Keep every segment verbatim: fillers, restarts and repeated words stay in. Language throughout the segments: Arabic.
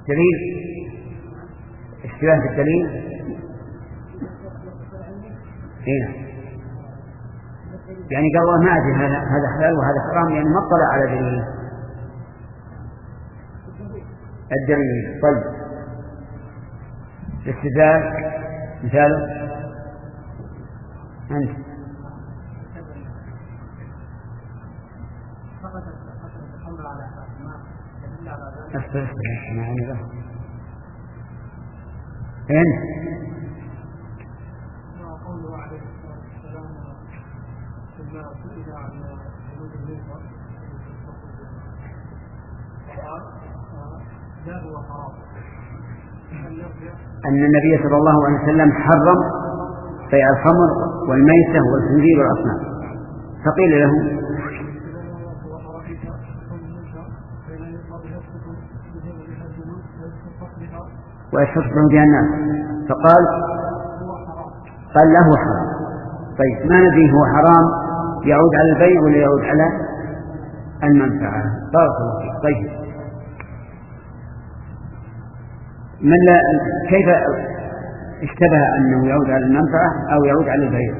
دليل اشتباه في الدليل. هنا يعني قال الله ما أدري هذا حلال وهذا حرام، يعني ما اطلع على دليل الدليل. طيب الاستدلال مثاله أنت أصبر أصبر أنا أنا له أنت أن النبي صلى الله عليه وسلم حرم بيع الخمر والميتة والخنزير والأصنام، فقيل له ويستصبح بها الناس، فقال قال له حرام. طيب ما ندري هو حرام يعود على البيع ولا يعود على المنفعة؟ بارك الله فيك. طيب من لا كيف اشتبه أنه يعود على المنفعة أو يعود على البيع؟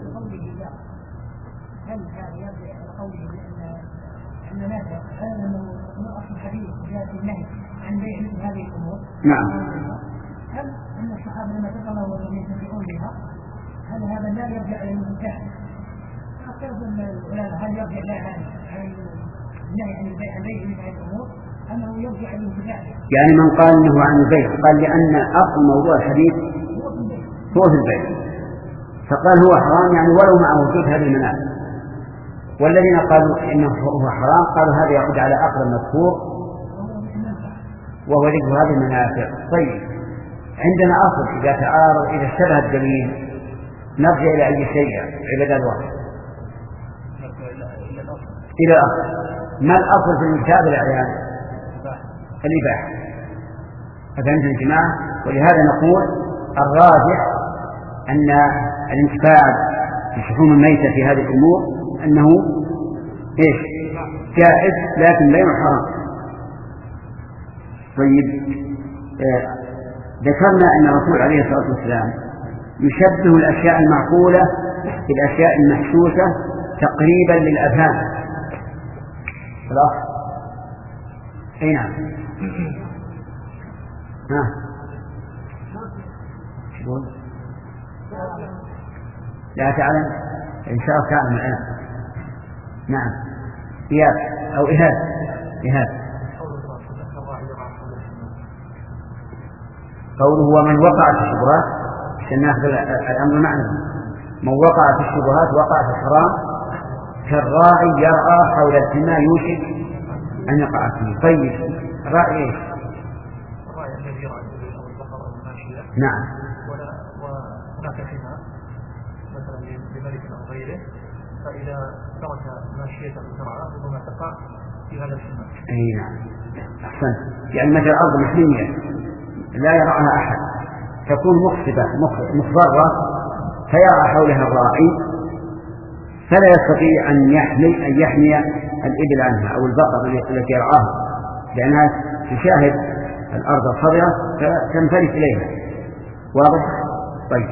نعم. هل أن الصحابة لما تقرأوا ويتبعون بها هل هذا لا يرجع إلى المنفعة؟ هل يرجع لها النهي عن البيع عن بيع مثل الأمور أنه يرجع إلى المنفعة؟ يعني من قال أنه عن البيع قال لأن أصل موضوع الحديث هو في البيع، فقال هو حرام يعني ولو مع وجود هذه المنافع. والذين قالوا إنه هو حرام قالوا هذا يعود على أقرب مذكور وهو ذكر هذه المنافع. طيب عندنا أصل إذا تعارض إذا اشتبه الدليل نرجع إلى أي شيء عبادة الواحد إلى الأصل. ما الأصل في الانتفاع بالأعيان؟ الإباحة. أفهمتم يا جماعة؟ ولهذا نقول الراجح أن الانتفاع بشحوم الميتة في هذه الأمور أنه إيش؟ جائز لكن لا حرام. طيب آه ذكرنا أن الرسول عليه الصلاة والسلام يشبه الأشياء المعقولة بالأشياء المحسوسة تقريبا للأذهان. خلاص؟ أي نعم. ها شلون؟ لا تعلم إن شاء الله تعلم الآن. نعم إياب أو إيهاب إيهاب. قوله ومن وقع في الشبهات عشان ناخذ الأمر معنا، من وقع في الشبهات وقع في الحرام كالراعي يرعى حول الحمى يوشك أن يقع فيه. طيب الراعي إيش؟ الراعي الذي يرعى البقر أو الماشية. نعم. وهناك حمى مثلا لملك أو غيره، فإذا ترك ماشية ترعى ربما تقع في هذا الحمى. أي نعم أحسنت. يعني مثل الأرض محمية لا يرعاها أحد تكون مخصبة مخضرة فيرعى حولها الراعي فلا يستطيع أن يحمي أن يحمي الإبل عنها أو البقر التي يرعاها لأنها تشاهد الأرض الخضراء فتنفلت إليها. واضح؟ طيب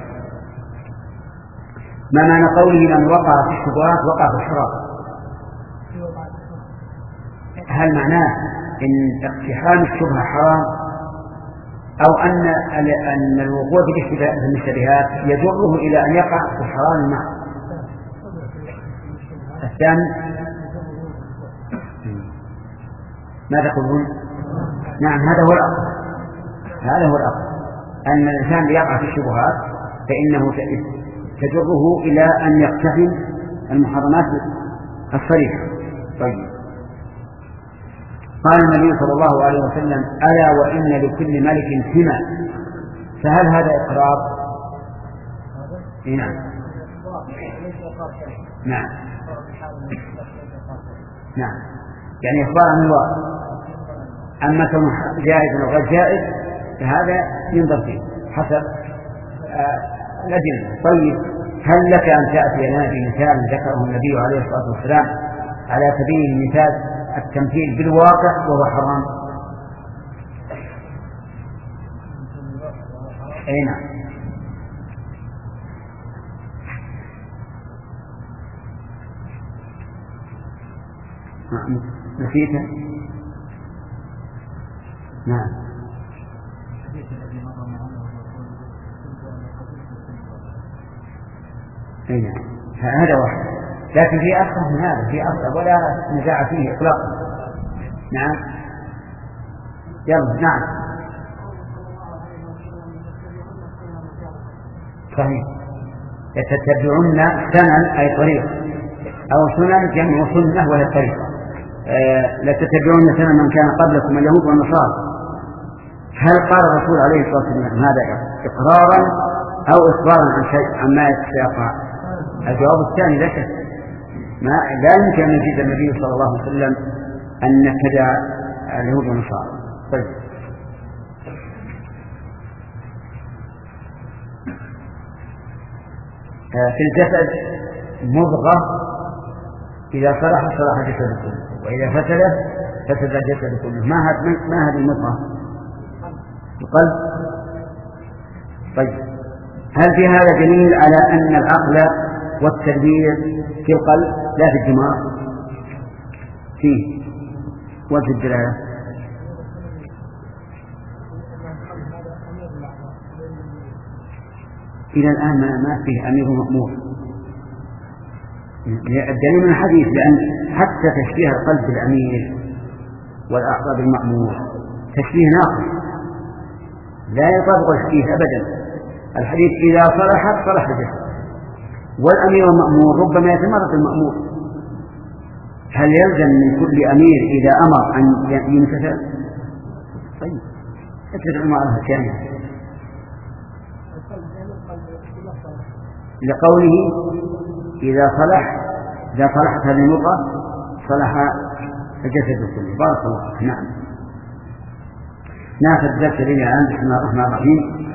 ما معنى قوله من وقع في الشبهات وقع في الحرام؟ هل معناه إن اقتحام الشبهة حرام أو أن أن الوقوع في المشتبهات يجره إلى أن يقع في الحرام معه؟ الثاني ماذا تقولون؟ نعم هذا هو الأصل. هذا هو الأصل أن الإنسان يقع في الشبهات فإنه تجره إلى أن يقتحم المحرمات الصريحة. طيب قال النبي صلى الله عليه وسلم ألا وإن لكل ملك حمى، فهل هذا إقرار؟ نعم نعم نعم يعني إخبار عن الواقع. أما كونه جائز أو غير جائز فهذا ينظر فيه حسب الأدلة. طيب هل لك أن تأتي لنا بمثال ذكره النبي عليه الصلاة والسلام على سبيل المثال التمثيل بالواقع وهو حرام؟ أي نعم. نسيته. نعم. أي نعم. هذا واحد، لكن في أصح من هذا، في أصح ولا نزاع فيه إطلاقا. نعم. يلا. نعم. صحيح. يتتبعون سنن أي طريق، أو سنن جمع سنة وهي الطريقة. آه لتتبعون سنن من كان قبلكم اليهود والنصارى. هل قال الرسول عليه الصلاة والسلام هذا إقرارا أو إخبارا عن شيء عما يتساقى؟ الجواب الثاني لا شك، ما لا يمكن أن يجيز النبي صلى الله عليه وسلم أن نتبع اليهود والنصارى. طيب. آه في الجسد مضغة إذا صلح صلح الجسد كله، وإذا فسد فسد الجسد كله. ما هذه ما هذه المضغة؟ القلب. طيب، هل في هذا دليل على أن العقل والتدبير في القلب لا في الدماغ؟ فيه وجه الدلالة. إلى الآن ما فيه أمير مأمور. الدليل من الحديث، لأن حتى تشبيه القلب بالأمير والأعضاء بالمأمور تشبيه ناقص لا يطابق الحديث أبدا. الحديث إذا صلحت صلح الجسد، والأمير والمأمور ربما يتمرد المأمور. هل يلزم من كل أمير إذا أمر أن يمتثل؟ طيب، اتبع المعرفة كاملة لقوله إذا صلح إذا صلحت هذه المضغة صلح الجسد كله. بارك الله. نعم. ناخذ الدرس الذي الآن. بسم الله الرحمن الرحيم.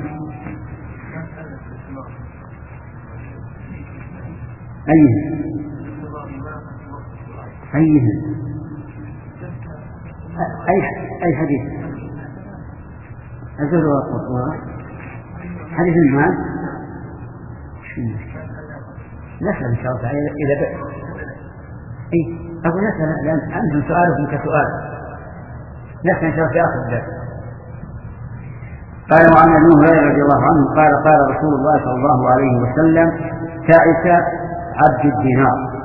أيه أيه أي أي حديث الزهد والقرآن حديث المال. نسأل إن شاء الله إذا بقى. إيه أقول نسأل، لأن أنتم سؤالكم كسؤال. نسأل إن شاء الله في آخر الدرس. قال وعن أبي هريرة رضي الله عنه قال قال رسول الله صلى الله عليه وسلم: تعس عبد الدينار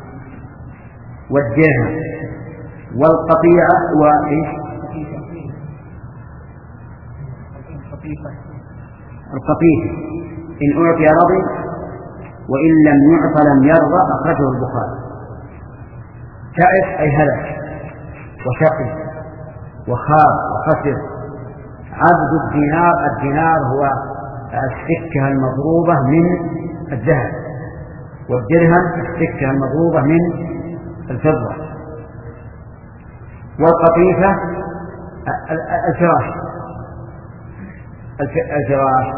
والدرهم والقطيعة وإيش القطيفة إن أعطي رضي وإن لم يعط لم يرضى. أخرجه البخاري. تعس أي هلك وشقي وخاب وخسر. عبد الدينار، الدينار هو السكة المضروبة من الذهب، والدرهم السكة المضروبة من الفضة، والقطيفة الفراش الفراش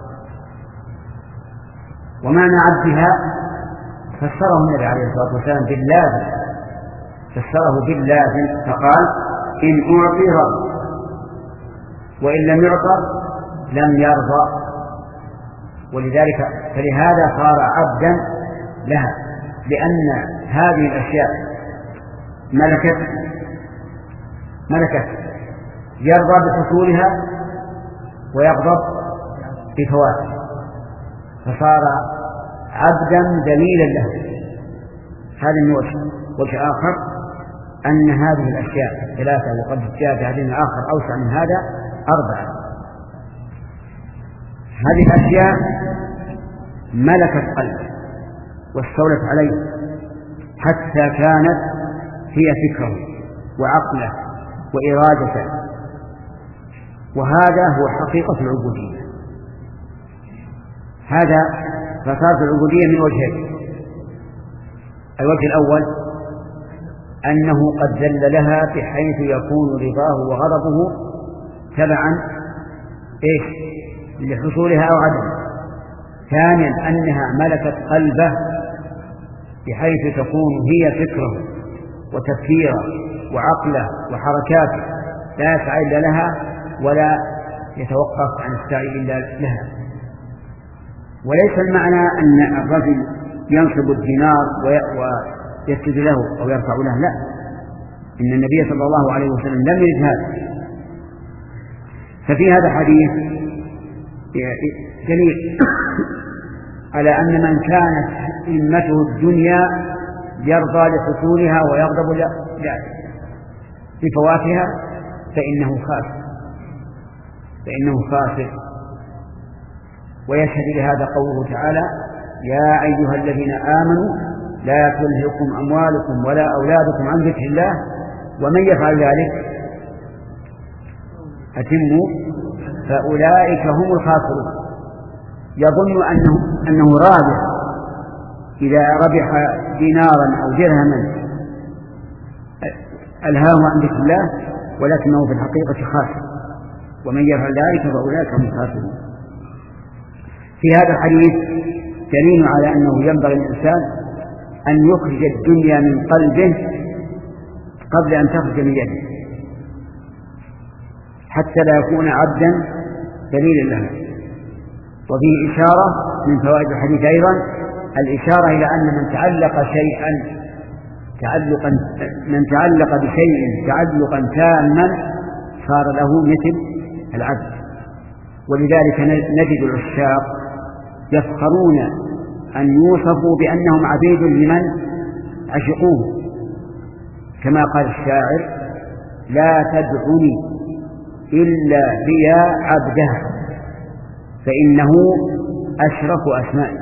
ومعنى عبدها فسره النبي عليه الصلاة والسلام باللازم، فسره باللازم فقال: إن أعطي رضي وإن لم يعطى لم يرضى. ولذلك فلهذا صار عبدا لها، لأن هذه الأشياء ملكت ملكت يرضى بحصولها ويغضب بفواتها، فصار عبدا ذليلا له. هذا من وجه. وجه آخر أن هذه الأشياء ثلاثة، وقد جاء في حديث آخر أوسع من هذا أربعة. هذه الأشياء ملكت قلبه واستولت عليه حتى كانت هي فكره وعقله وإرادته، وهذا هو حقيقة العبودية. هذا فصارت العبودية من وجهين: الوجه الأول أنه قد ذل لها بحيث يكون رضاه وغضبه تبعا إيش لحصولها أو عدم. ثانيا أنها ملكت قلبه بحيث تكون هي فكره وتفكيره وعقله وحركاته، لا يسعى إلا لها ولا يتوقف عن السعي إلا لها. وليس المعنى أن الرجل ينصب الدينار ويسجد له أو يرفع له، لا، إن النبي صلى الله عليه وسلم لم يرد هذا. ففي هذا الحديث دليل على أن من كانت همته الدنيا يرضى لحصولها ويغضب لفواتها فإنه خاسر فإنه خاسر ويشهد لهذا قوله تعالى: يا أيها الذين آمنوا لا تلهكم أموالكم ولا أولادكم عن ذكر الله ومن يفعل ذلك أتموا فأولئك هم الخاسرون. يظن أنه, أنه رابح إذا ربح دينارا أو درهما ألهاه عن ذكر الله، ولكنه في الحقيقة خاسر، ومن يفعل ذلك فأولئك هم الخاسرون. في هذا الحديث دليل على أنه ينبغي الإنسان أن يخرج الدنيا من قلبه قبل أن تخرج من يده، حتى لا يكون عبدا ذليلا لها. وفيه إشارة من فوائد الحديث أيضا الإشارة إلى أن من تعلق شيئا تعلقا من تعلق بشيء تعلقا تاما صار له مثل العبد. ولذلك نجد العشاق يفخرون أن يوصفوا بأنهم عبيد لمن عشقوه، كما قال الشاعر: لا تدعني إلا بيا عبدها فإنه أشرف أسمائي.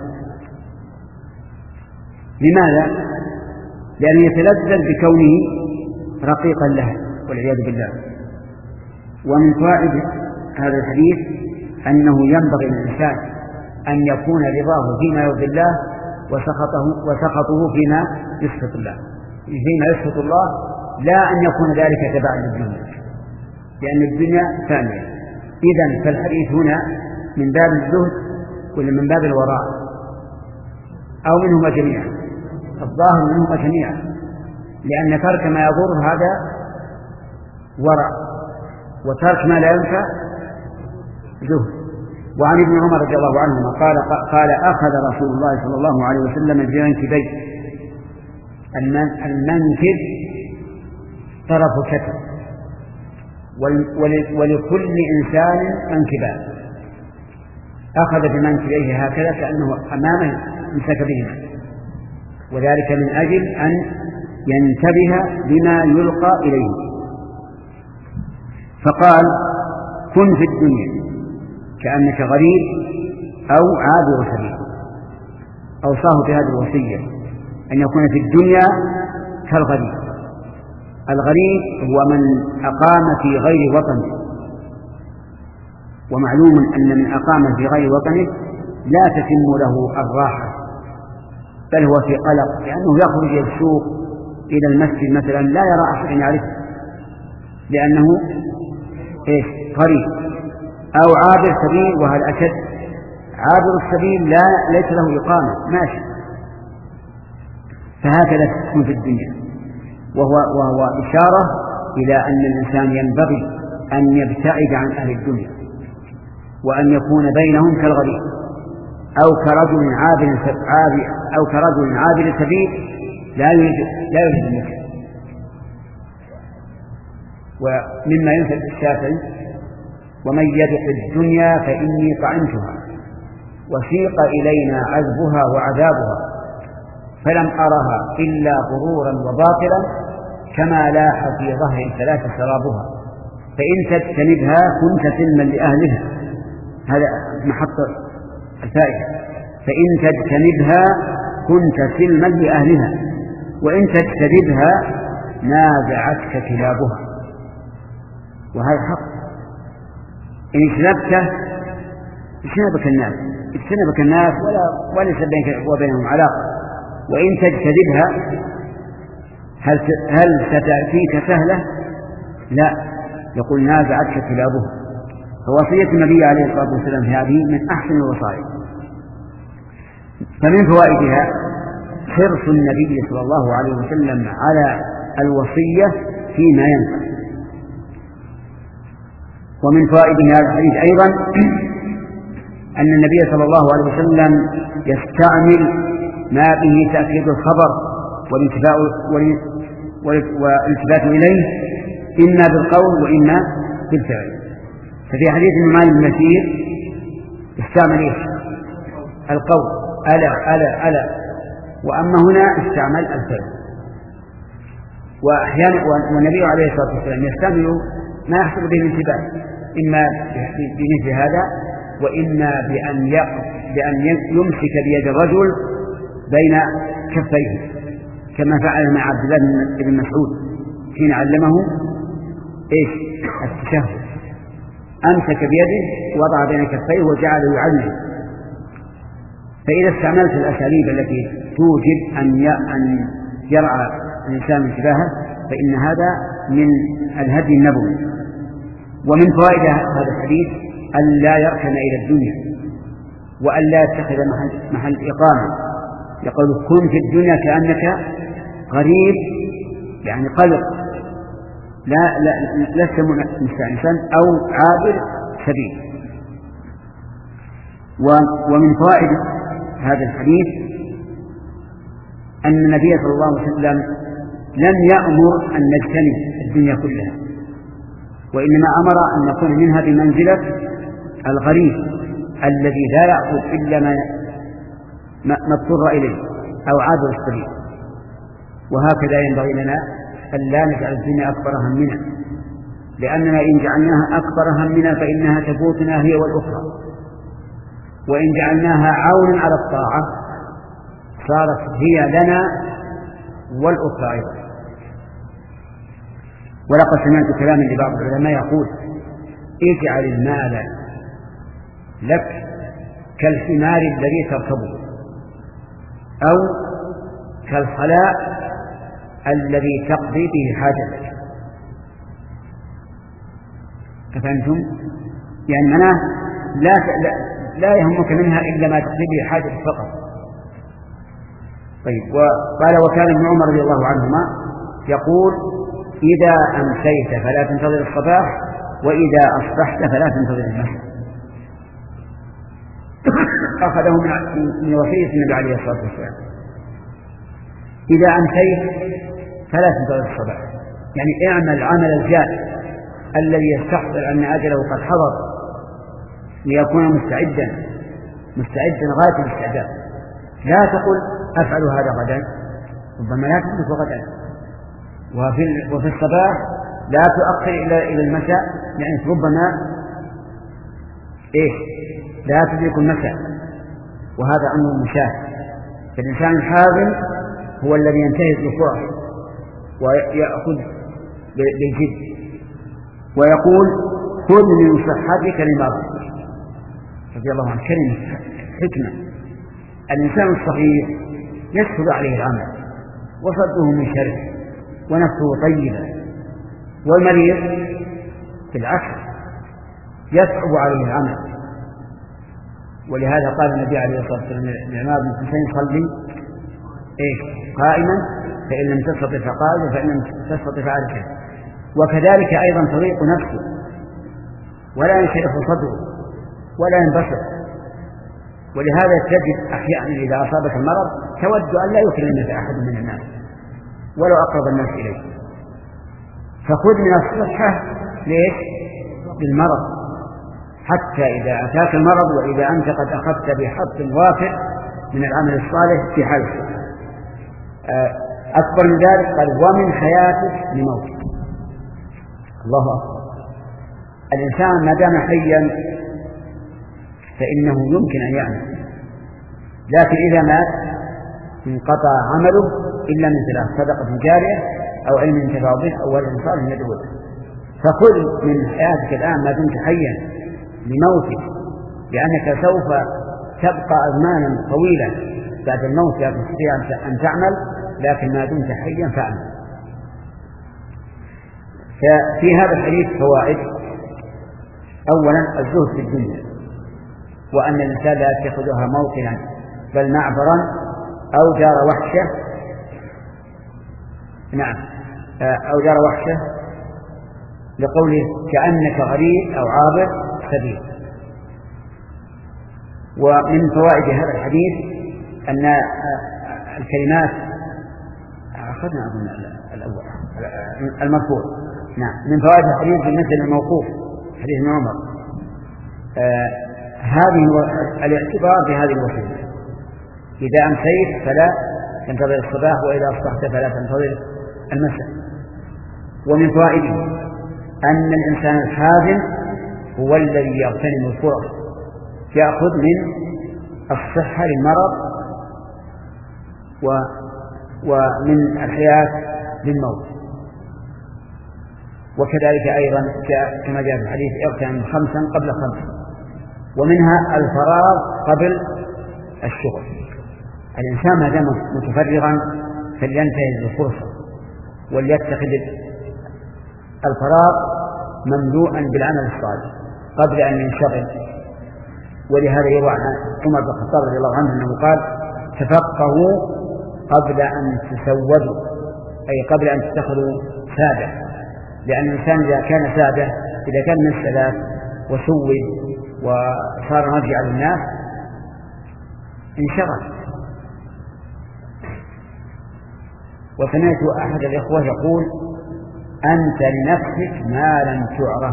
لماذا؟ لأنه يتلذذ بكونه رقيقا له والعياذ بالله. ومن فوائد هذا الحديث أنه ينبغي للإنسان أن يكون رضاه فيما يرضي الله وسخطه, وسخطه فيما يسخط الله فيما يسخط الله، لا أن يكون ذلك تبعا للدنيا، لأن الدنيا ثانية. إذن فالحديث هنا من باب الزهد ولا من باب الوراء أو منهما جميعا؟ الظاهر منهما جميعا، لأن ترك ما يضر هذا وراء، وترك ما لا ينفع زهد. وعن ابن عمر رضي الله عنهما قال قال أخذ رسول الله صلى الله عليه وسلم بمنكبيه. المنكب طرف كتف، ولكل إنسان منكبان. أخذ بمنكبيه هكذا كأنه أمامه امسك بهما، وذلك من أجل أن ينتبه لما يلقى إليه. فقال: كن في الدنيا كأنك غريب أو عابر سبيل. أوصاه في هذه الوصية أن يكون في الدنيا كالغريب. الغريب هو من أقام في غير وطنه، ومعلوم أن من أقام في غير وطنه لا تتم له الراحة، بل هو في قلق، لأنه يخرج إلى السوق إلى المسجد مثلا لا يرى أحد يعرفه لأنه إيش؟ غريب. أو عابر سبيل، وهل أشد، عابر السبيل لا ليس له إقامة، ماشي. فهكذا تكون في الدنيا، وهو, وهو إشارة إلى أن الإنسان ينبغي أن يبتعد عن أهل الدنيا، وأن يكون بينهم كالغريب أو كرجل عابر أو كرجل عابر سبيل لا يريد لا يريد المكر. ومما ينسب الشافعي: ومن يدق الدنيا فإني طعمتها وسيق إلينا عذبها وعذابها فلم أرها إلا غرورا وباطلا كما لاح في ظهر الثلاث سرابها فإن تجتنبها كنت سلما لأهلها. هذا محط الفائدة: فإن تجتنبها كنت سلما لأهلها وإن تجتنبها نازعتك كلابها. وهذا حق، إن اجتنبته اجتنبك الناس اجتنبك الناس ولا وليس بينك وبينهم علاقة. وإن تجتنبها هل هل ستأتيك سهلة؟ لا، يقول نازعتك كلابها. فوصية النبي عليه الصلاة والسلام هذه من أحسن الوصايا. فمن فوائدها حرص النبي صلى الله عليه وسلم على الوصية فيما ينفع، ومن فوائد هذا الحديث أيضا أن النبي صلى الله عليه وسلم يستعمل ما به تأكيد الخبر والالتفات إليه إما بالقول وإما بالفعل. ففي حديث النعمان بن بشير استعمل إيش؟ القول ألا ألا ألا، وأما هنا استعمل الفعل. وأحيانا والنبي عليه الصلاة والسلام يستعمل ما يحصل به الانتباه إما بمثل هذا وإما بأن بأن يمسك بيد الرجل بين كفيه كما فعل مع عبد الله بن مسعود حين علمه إيش؟ التشهد، أمسك بيده ووضع بين كفيه وجعل يعلم. فإذا استعملت الأساليب التي توجب أن أن يرعى الإنسان انتباهه فإن هذا من الهدي النبوي. ومن فوائد هذا الحديث أن لا يركن إلى الدنيا وأن لا يتخذ محل, محل إقامة. يقول كن في الدنيا كأنك غريب يعني قلق لا لا لست مستأنسا أو عابر سبيل. ومن فوائد هذا الحديث أن النبي صلى الله عليه وسلم لم يأمر أن نجتنب الدنيا كلها، وإنما أمر أن نكون منها بمنزلة الغريب الذي لا يأخذ إلا ما ما اضطر إليه أو عابر السبيل. وهكذا ينبغي لنا أن لا نجعل الدنيا أكبر همنا، لأننا إن جعلناها أكبر همنا فإنها تفوتنا هي والأخرى، وإن جعلناها عونا على الطاعة صارت هي لنا والأخرى أيضا. ولقد سمعت كلاما لبعض العلماء يقول اجعل المال لك كالحمار الذي تركبه أو كالخلاء الذي تقضي به حاجتك. فهمتم؟ يعني معناه لا, لا, لا يهمك منها إلا ما تقضي به حاجتك فقط. طيب. وقال وكان ابن عمر رضي الله عنهما يقول إذا أمسيت فلا تنتظر الصباح وإذا أصبحت فلا تنتظر المساء. أخذه من وصية النبي عليه الصلاة والسلام. إذا أمسيت فلا تنتظر الصباح يعني اعمل عمل الجاد الذي يستحضر أن أجله قد حضر ليكون مستعدا مستعدا غاية الاستعداد. لا تقل أفعل هذا غدا، ربما لا تدرك غدا. وفي, وفي الصباح لا تؤخر إلى إلى المساء يعني ربما إيه لا تدرك المساء، وهذا أمر مشاهد. فالإنسان الحازم هو الذي ينتهز الفرص ويأخذ بالجد ويقول خذ من صحتك لمرضك رضي الله عنه. كلمة حكمة. الإنسان الصحيح يسهل عليه العمل وصده من شره ونفسه طيبة، والمريض في العكس يصعب عليه العمل. ولهذا قال النبي عليه الصلاة والسلام لعمار بن حسين صلي إيه قائما فإن لم تستطع فقاعدا فإن لم تستطع فعلك. وكذلك أيضا تضيق نفسه ولا ينشرح صدره ولا ينبسط. ولهذا تجد أحيانا إذا أصابك المرض تود أن لا يكلمك أحد من الناس ولو أقرب الناس إليه. فخذ من الصحة ليش؟ بالمرض، حتى إذا أتاك المرض وإذا أنت قد أخذت بحظ وافر من العمل الصالح في حالك. أكبر من ذلك قال ومن حياتك لموتك. الله أكبر. الإنسان ما دام حيا فإنه يمكن أن يعمل، لكن إذا مات انقطع عمله إلا من ثلاث: صدقة جارية أو علم ينتفع به أو ولد صالح يدعو له. فخذ من حياتك الآن ما دمت حيا لموتك، لأنك سوف تبقى أزمانا طويلة بعد الموت لا تستطيع أن تعمل، لكن ما دمت حيا فاعمل. ففي هذا الحديث فوائد: أولا الزهد في الدنيا، وأن الإنسان لا يتخذها موطنا بل معبرا أو دار وحشة. نعم، أو دار وحشة لقوله كأنك غريب أو عابر سبيل. ومن فوائد هذا الحديث أن الكلمات أخذنا أظن الأول المرفوع. نعم، من فوائد الحديث بالنسبة للموقوف حديث ابن عمر آه هذه الاعتبار بهذه الوسيلة: إذا أمسيت فلا تنتظر الصباح، وإذا أصبحت فلا تنتظر المساء. ومن فوائده أن الإنسان الحازم هو الذي يغتنم الفرص، يأخذ من الصحة للمرض و... ومن الحياة للموت. وكذلك أيضا كما جاء في الحديث: اغتنم خمسا قبل خمس. ومنها الفراغ قبل الشغل. الإنسان ما دام متفرغا فلينتهز الفرصة وليتخذ الفراغ مملوءا بالعمل الصالح قبل أن ينشغل. ولهذا يروى عن عمر بن الخطاب رضي الله عنه أنه قال: تفقهوا قبل أن تسودوا، أي قبل أن تتخذوا سادة. لأن الإنسان إذا كان سادة، إذا كان من السادات وسود وصار مرجع للناس انشغل. وسمعت أحد الإخوة يقول: أنت لنفسك ما لم تعرف،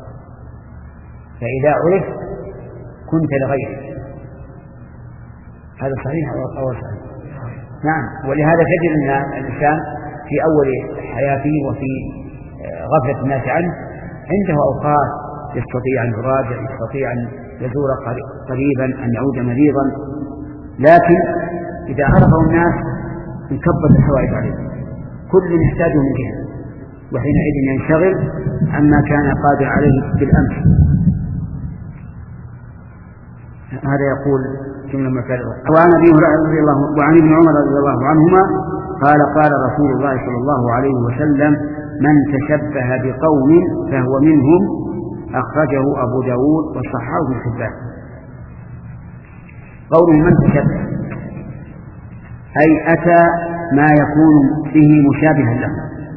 فإذا عرفت كنت لغيرك. هذا صحيح أو صحيح؟ نعم. ولهذا تجد أن الإنسان في أول حياته وفي غفلة الناس عنه عنده أوقات يستطيع أن يراجع، يستطيع أن يزور قريبا، أن يعود مريضا، لكن إذا عرفه الناس انكبت الحوائج عليه، كل يحتاجه من جهة، وحينئذ ينشغل عما كان قادر عليه بالأمس. هذا يقول جملة معترضة. وعن أبي هريرة رضي الله وعن ابن عمر رضي الله عنهما قال: قال رسول الله صلى الله عليه وسلم: من تشبه بقوم فهو منهم، أخرجه أبو داود وصححه ابن حبان. قوله من تشبه أي أتى ما يكون به مشابها له،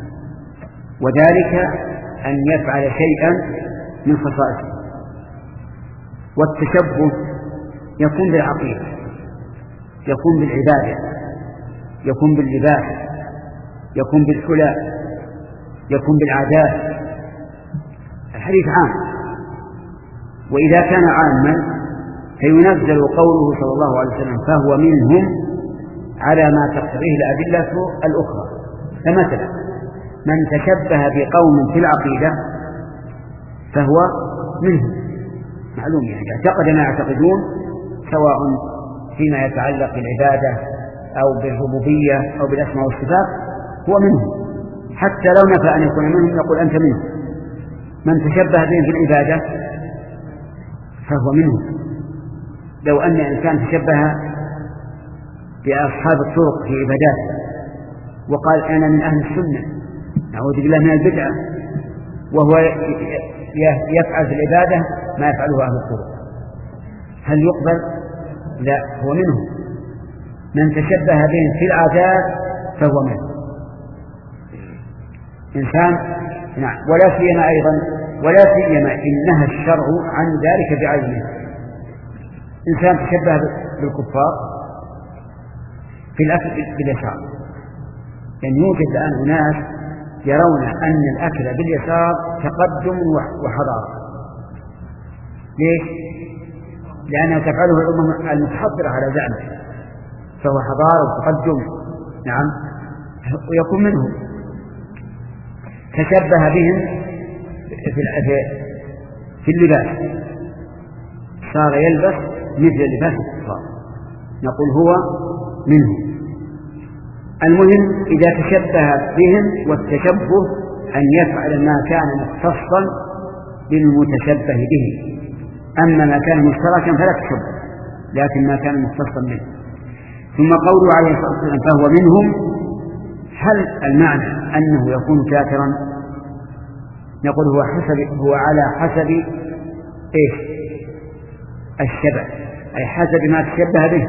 وذلك أن يفعل شيئا من خصائصه. والتشبه يكون بالعقيدة، يكون بالعبادة، يكون باللباس، يكون بالحلى، يكون بالعادات. الحديث عام، وإذا كان عاما فينزل قوله صلى الله عليه وسلم: فهو منهم، على ما تقتضيه الأدلة الأخرى. فمثلا من تشبه بقوم في العقيدة فهو منهم، معلوم يعني اعتقد ما يعتقدون، سواء فيما يتعلق بالعبادة أو بالربوبية أو بالأسماء والصفات، هو منهم. حتى لو نفى أن يكون منهم نقول أنت منهم. من تشبه بهم في العبادة فهو منهم. لو أن إنسان تشبه بأصحاب الطرق في عباداته وقال: أنا من أهل السنة، نعوذ بالله من البدعة، وهو يفعل في العبادة ما يفعله أهل الطرق، هل يقبل؟ لا، هو منهم. من تشبه بهم في العادات فهو منهم. إنسان نعم. ولا سيما أيضا ولا سيما إنها الشرع عن ذلك بعينه. إنسان تشبه بالكفار في الأكل باليسار، يعني يوجد الآن أناس يرون أن الأكل باليسار تقدم وحضارة. ليش؟ لأنها تفعله الأمم المتحضرة على زعمه، فهو حضارة وتقدم. نعم، ويكون منهم. تشبه بهم في اللباس، صار يلبس مثل لباس الكفار، نقول هو منهم. المهم إذا تشبه بهم، والتشبه أن يفعل ما كان مختصا بالمتشبه به. أما ما كان مشتركا فلا تشبه، لكن ما كان مختصا به. ثم قوله عليه الصلاة والسلام: فهو منهم، هل المعنى أنه يكون كافرا؟ نقول هو حسب هو على حسب إيش؟ الشبه، أي حسب ما تشبه به.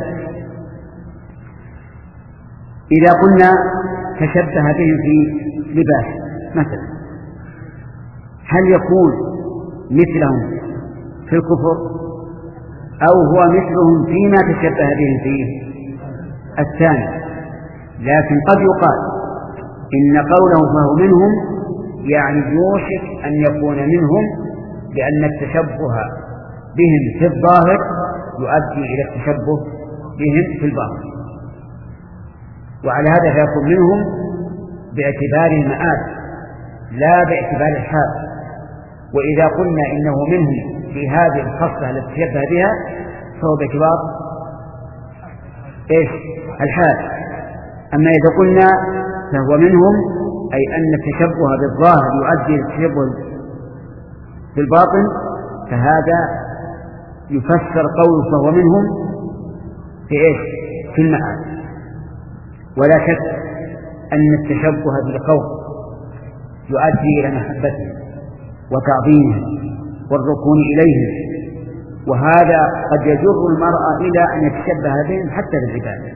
إذا قلنا تشبه به في لباس مثلا، هل يكون مثلهم في الكفر أو هو مثلهم فيما تشبه بهم فيه؟ الثاني. لكن قد يقال إن قوله فهو منهم يعني يوشك أن يكون منهم، لأن التشبه بهم في الظاهر يؤدي إلى التشبه بهم في الباطن، وعلى هذا فيكون منهم باعتبار المآل لا باعتبار الحال. وإذا قلنا إنه منهم في هذه الخصلة التي تشبه بها فهو باعتبار إيش؟ الحال. أما إذا قلنا فهو منهم أي أن التشبه بالظاهر يؤدي إلى التشبه بالباطن، فهذا يفسر قوله فهو منهم في إيش؟ في المآل. ولا شك أن التشبه بالقوم يؤدي إلى محبته وتعظيمه والركون إليه، وهذا قد يجر المرء إلى أن يتشبه بهم حتى بالعبادة.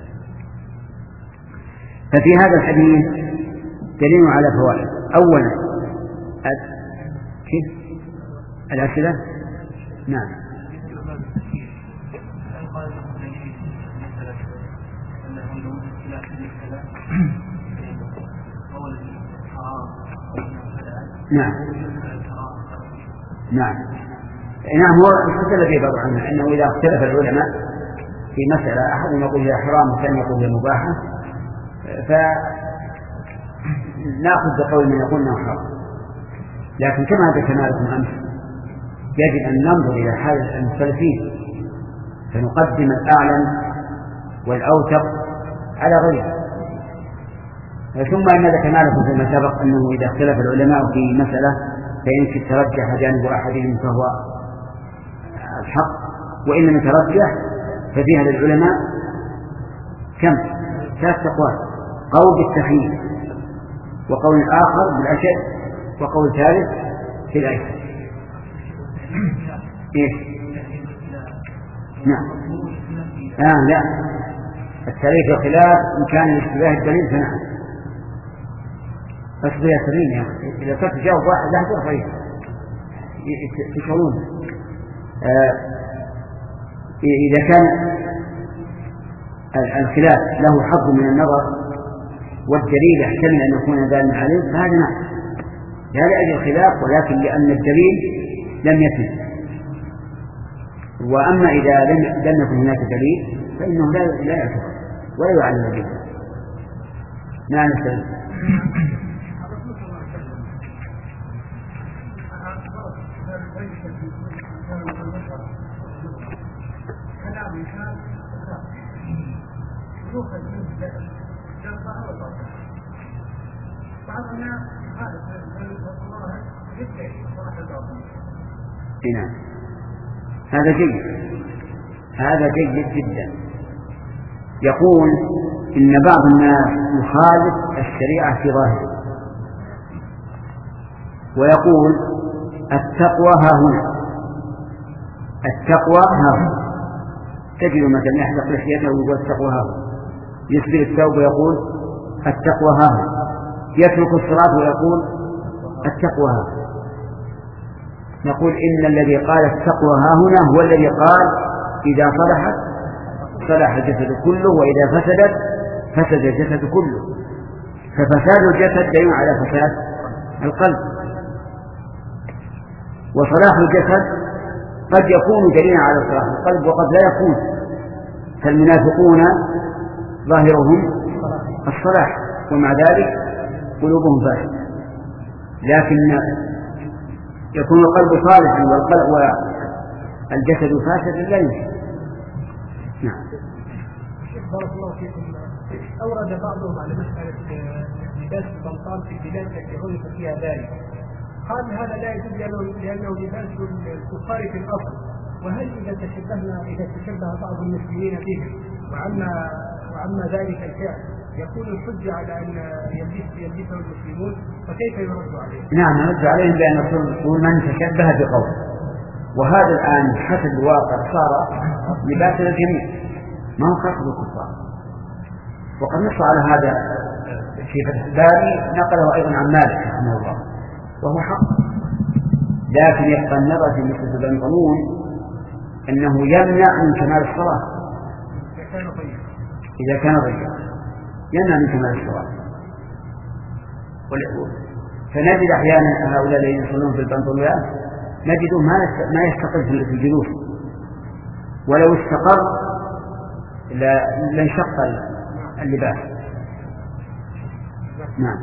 ففي هذا الحديث دليل على فوائد. أولا كيف الأسئلة؟ نعم. نعم نعم نعم هو اختلف فيه بعض العلماء أنه إذا اختلف العلماء في مسألة أحد يقول هي حرام والثاني يقول هي مباحة، فنأخذ بقول من يقول أنه حرام. لكن كما ذكرنا لكم أمس يجب أن ننظر إلى حال المختلفين فنقدم الأعلم والأوثق على غيره. ثم إن ذكرنا لكم فيما سبق أنه إذا اختلف العلماء في مسألة فيمكن ترجح جانب أحدهم فهو الحق، وإن لم يترجح ففيها للعلماء كم؟ ثلاث أقوال: قول بالتخيير، وقول آخر بالأشد، وقول ثالث في الأيسر. إيش؟ نعم. آه لا، التاريخ الخلاف إن كان الاشتباه الدليل فنعم. فاصبر يا سليم يا أخي، إذا كنت تجاوب واحد لا تروح غيره تشعرون. آه إذا كان الخلاف له حظ من النظر والدليل يحتمل أن يكون دالا عليه فهذا نعم، لا لأجل الخلاف ولكن لأن الدليل لم يتم. وأما إذا لم يكن هناك دليل فإنه لا لا يعتبر ولا يعلم به. نعم سليم. نعم هذا جيد، هذا جيد جدا. يقول إن بعض الناس يخالف الشريعة في ظاهره ويقول التقوى ها هنا، التقوى ها هنا. تجد مثلا يحلق لحيته ويقول التقوى ها هنا، يسبل الثوب ويقول التقوى ها هنا، يترك الصلاة ويقول التقوى ها هنا. نقول إن الذي قال التقوى ها هنا هو الذي قال إذا صلحت صلح الجسد كله وإذا فسدت فسد الجسد كله، ففساد الجسد دليل على فساد القلب، وصلاح الجسد قد يكون دليلا على صلاح القلب وقد لا يكون، فالمنافقون ظاهرهم الصلاح ومع ذلك قلوبهم فاسدة، لكن يكون القلب صالحا والقلب والجسد فاسدا لا يمكن. نعم. بارك الله فيكم. أورد بعضهم على مسألة لباس البنطال في البلاد التي عرف فيها ذلك، قال هذا لا يجوز لأنه لباس الكفار في الأصل، وهل إذا تشبهنا إذا تشبه بعض المسلمين بهم وعما وعما ذلك الفعل يكون الحجة على أن يلبسه المسلمون، فكيف يرد عليهم؟ نعم نرد عليهم بأن نقول من تشبه بقوم، وهذا الآن حسب الواقع صار لباس الجميع ما هو خاص بالكفار. وقد نص على هذا في فتح الباري، نقله أيضا عن مالك رحمه الله وهو حق. لكن يبقى النظر في مثل البنطلون أنه يمنع من كمال الصلاة إذا كان ضيقا يمنع من كمال الصلاة. فنجد أحيانا هؤلاء الذين يصلون في البنطلونات نجده ما يستقر في الجلوس، ولو استقر لانشق اللباس. نعم.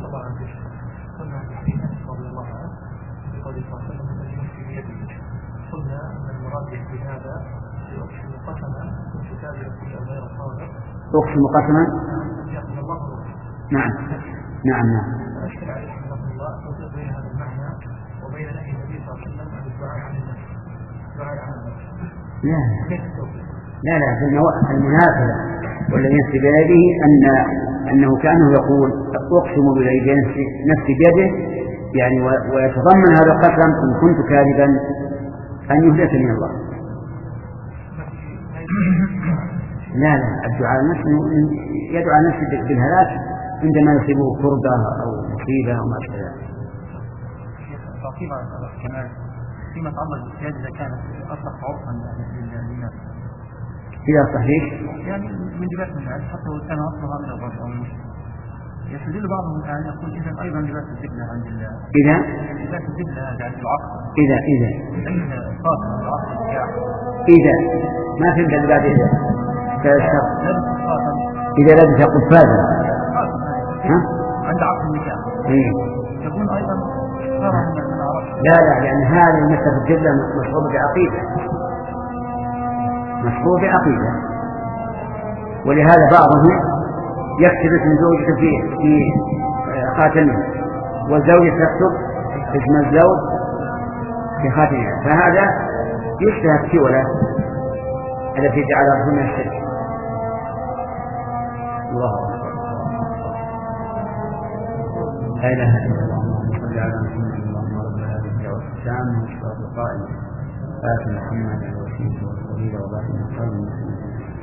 قلنا أن المراد بهذا يقسم قسما من كتاب رسول الله الصادق. أقسم قسما. نعم نعم نعم. أشكل عليه رحمه الله توفيق بين هذا المعنى وبين نهي النبي صلى الله عليه وسلم عن الدعاء عن النفس. الدعاء عن النفس. لا لا لا في المناسبة والذي ينسب إليه أن أنه كأنه يقول أقسم بالذي نفسي بيده، يعني ويتضمن هذا القسم إن كنت كاذبا أن يهلكني الله. لا لا الدعاء نفسه يدعى نفسه بالهلاك عندما يصيبه كربة أو مصيبة أو ما أشبه ذلك. تعقيب على كمان فيما يتعلق بالسياد إذا كانت أصبح عرفا للناس. إذا صحيح يعني من جبات الناس حتى لو كان أصلها من الغرب أو المسلم يستدل بعضهم يعني يقول إذا أيضا لباس الدبلة عند الله. إذا لباس الدبلة يعني العقل. إذا إذا الصادق العقل الشاعر. إذا ما فهمت الباب إذا كالشر. إذا لبس قفازا. ها؟ عند عقل النكاح. إيه. يكون أيضا صار من العرب. لا لا لأن هذه المسألة الدبلة مشهور بعقيدة. مشهور بعقيدة. ولهذا بعضهم يكتب اسم زوجته في في خاتمه والزوجة تكتب اسم الزوج في خاتمه، فهذا يشبه التولة التي جعل ربنا الشرك. الله أكبر. لا إله إلا الله. صلى على محمد اللهم رب هذه الدعوة التامة والصلاة القائمة آت محمد الوسيلة والفضيلة وبعث المقام المسلمين.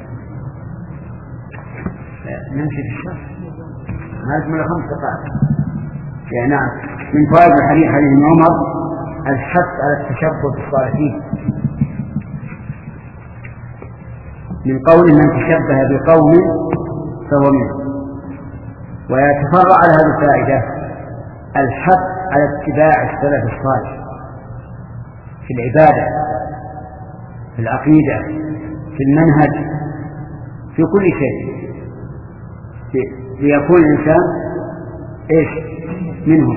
نمشي في الشرح ما يجمل خمس دقائق. يعني نعم من فوائد الحديث حديث ابن عمر الحث على التشبه بالصالحين، من قول من تشبه بقوم فهو منه. ويتفرع على هذه الفائدة الحث على اتباع السلف الصالح في العبادة في العقيدة في المنهج في كل شيء ليكون الإنسان إيش منهم.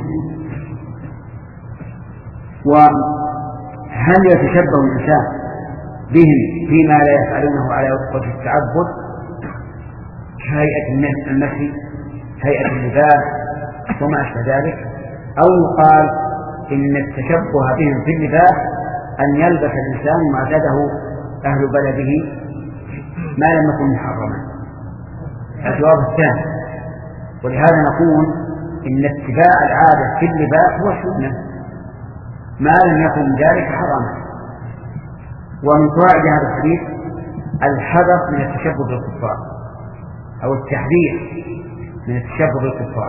وهل يتشبه الإنسان بهم فيما لا يفعلونه على وجه التعبد كهيئة المشي هيئة اللباس وما أشبه ذلك، أو يقال إن التشبه بهم في اللباس أن يلبس الإنسان ما اعتاده أهل بلده ما لم يكن محرما. الجواب الثاني. ولهذا نقول إن اتباع العادة في اللباس هو سنة ما لم يكن ذلك حراما. ومن فوائد هذا الحديث الحذر من التشبه بالكفار أو التحذير من التشبه بالكفار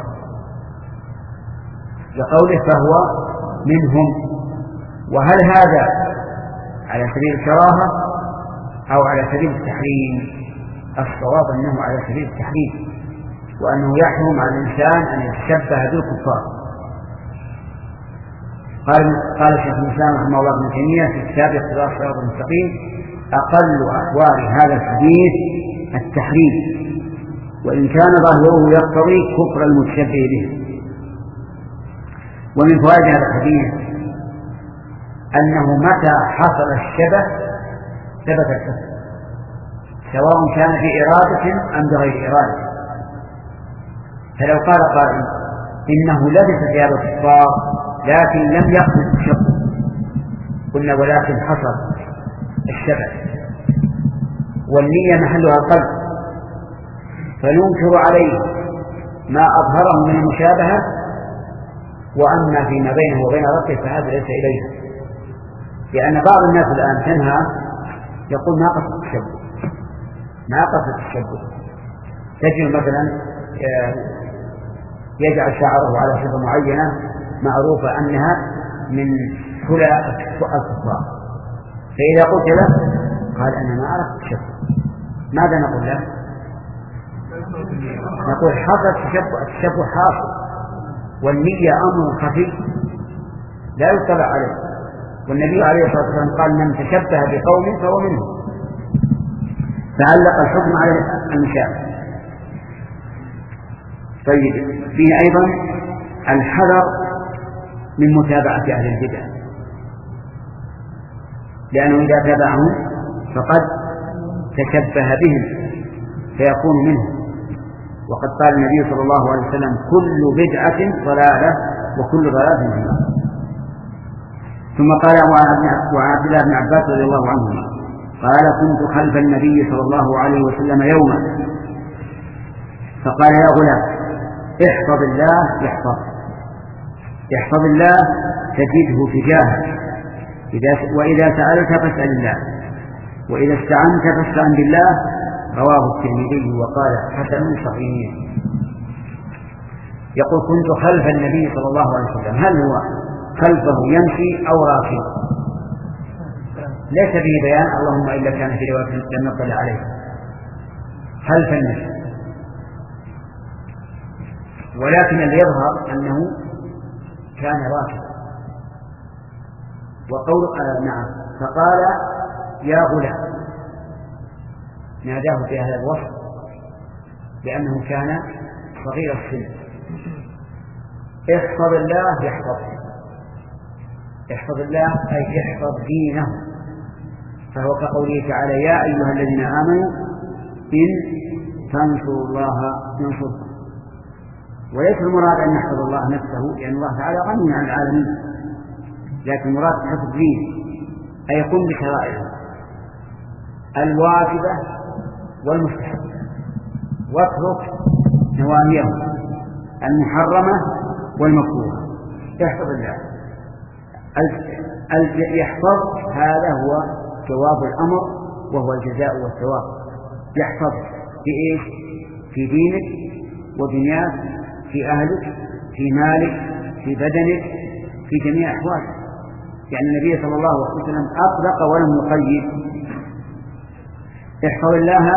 لقوله فهو منهم. وهل هذا على سبيل الكراهة أو على سبيل التحريم؟ الصواب أنه على سبيل التحريم، وأنه يحرم على الإنسان أن يتشبه بالكفار. قال قال الشيخ الإسلام رحمه الله ابن تيمية في كتاب اقتضاء الصراط المستقيم أقل أحوال هذا الحديث التحريم، وإن كان ظاهره يقتضي كفر المتشبه به. ومن فوائد هذا الحديث أنه متى حصل الشبه ثبت الحكم، سواء كان في إرادة أم بغير إرادة. فلو قال قائل إنه لبس ثياب الكفار لكن لم يقصد التشبه، قلنا ولكن حصل الشبه والنية محلها القلب، فننكر عليه ما أظهره من المشابهة، وأما فيما بينه وبين ربه فهذا ليس إليه. لأن بعض الناس الآن تنهى يقول ما قصد التشبه ما قصد التشبه تجد مثلا يجعل شعره على صفة معينة معروفة أنها من هؤلاء الكفار، فإذا قتل قال أنا ما أعرف التشبه، ماذا نقول له؟ نقول حصل التشبه، التشبه حاصل، والنية أمر خفي لا يطلع عليه، والنبي عليه الصلاة والسلام قال من تشبه بقوم فهو منه، فعلق الحكم على المشابه. طيب، فيه أيضا الحذر من متابعة أهل البدع، لأنه إذا تابعهم فقد تشبه بهم فيكون منهم، وقد قال النبي صلى الله عليه وسلم كل بدعة ضلالة وكل ضلالة في النار. ثم قال وعن عبد الله بن عباس رضي الله عنهما قال كنت خلف النبي صلى الله عليه وسلم يوما فقال يا غلام احفظ الله يحفظ احفظ الله تجده تجاهك، وإذا سألت فاسأل الله، وإذا استعنت فاستعن بالله. رواه الترمذي وقال حسن صحيح. يقول كنت خلف النبي صلى الله عليه وسلم، هل هو خلفه يمشي أو راكب؟ ليس به بيان، اللهم إلا كان في رواية لم نطلع عليه خلف المشي، ولكن اللي يظهر أنه كان راكبا. وقول آه نعم فقال يا غلام، ناداه في هذا الوصف لأنه كان صغير السن. احفظ الله يحفظ، احفظ الله أي احفظ دينه، فهو كقوله تعالى يا أيها الذين آمنوا إن تنصروا الله ينصركم. وليس المراد أن يحفظ الله نفسه، لأن الله تعالى غني عن العالمين، لكن المراد حفظ دينه أي يقوم بشرائعه الواجبة والمستحبة، واترك نواهيه المحرمة والمكروهة. يحفظ الله يحفظ، هذا هو جواب الأمر وهو الجزاء والثواب. يحفظ في إيش؟ في دينك ودنياك، في أهلك، في مالك، في بدنك، في جميع أحوالك. يعني النبي صلى الله عليه وسلم أطلق ولم يقيد. احفظ الله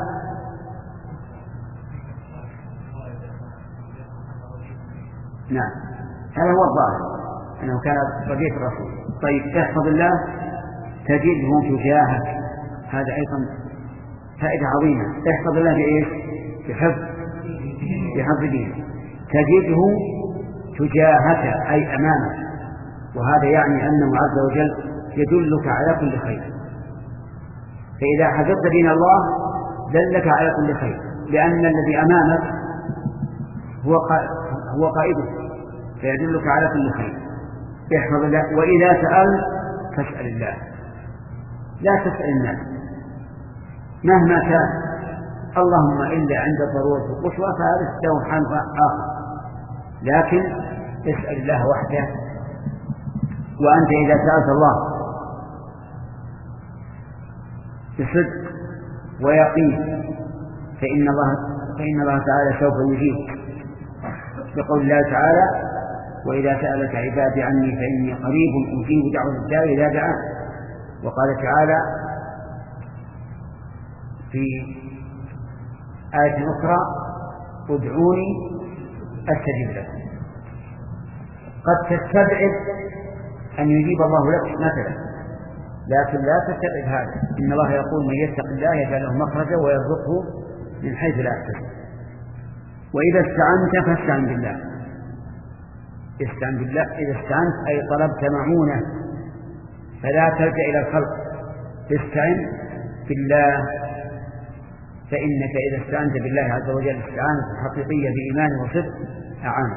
نعم، هذا هو الظاهر أنه كان رديف الرسول. طيب، احفظ الله تجده تجاهك، هذا أيضا فائدة عظيمة. احفظ الله بإيش؟ بحفظ بحفظ دينه. تجده تجاهك أي أمامك، وهذا يعني أنه عز وجل يدلك على كل خير. فإذا حفظت دين الله دلك على كل خير، لأن الذي أمامك هو هو قائدك، فيدلك على كل خير. احفظ الله. وإذا سألت فاسأل الله، لا تسأل الناس مهما كان، اللهم إلا عند ضرورة القصوى فهذا له حال آخر، لكن اسأل الله وحده. وأنت إذا سألت الله بصدق ويقين فإن الله فإن الله تعالى سوف يجيب، بقول الله تعالى وإذا سألك عبادي عني فإني قريب أجيب دعوة الداعي إذا دعان. وقال تعالى في آية أخرى ادعوني أستجب لكم. قد تستبعد أن يجيب الله لك مثلا، لكن لا تستبعد هذا. إن الله يقول من يتق الله يجعل له مخرجا ويرزقه من حيث لا يحتسب. وإذا استعنت فاستعن بالله. استعن بالله، إذا استعنت أي طلبت معونة، فلا تلجأ إلى الخلق، استعن بالله، فإنك إذا استعنت بالله عز وجل استعانة حقيقية بإيمان وصدق أعانك.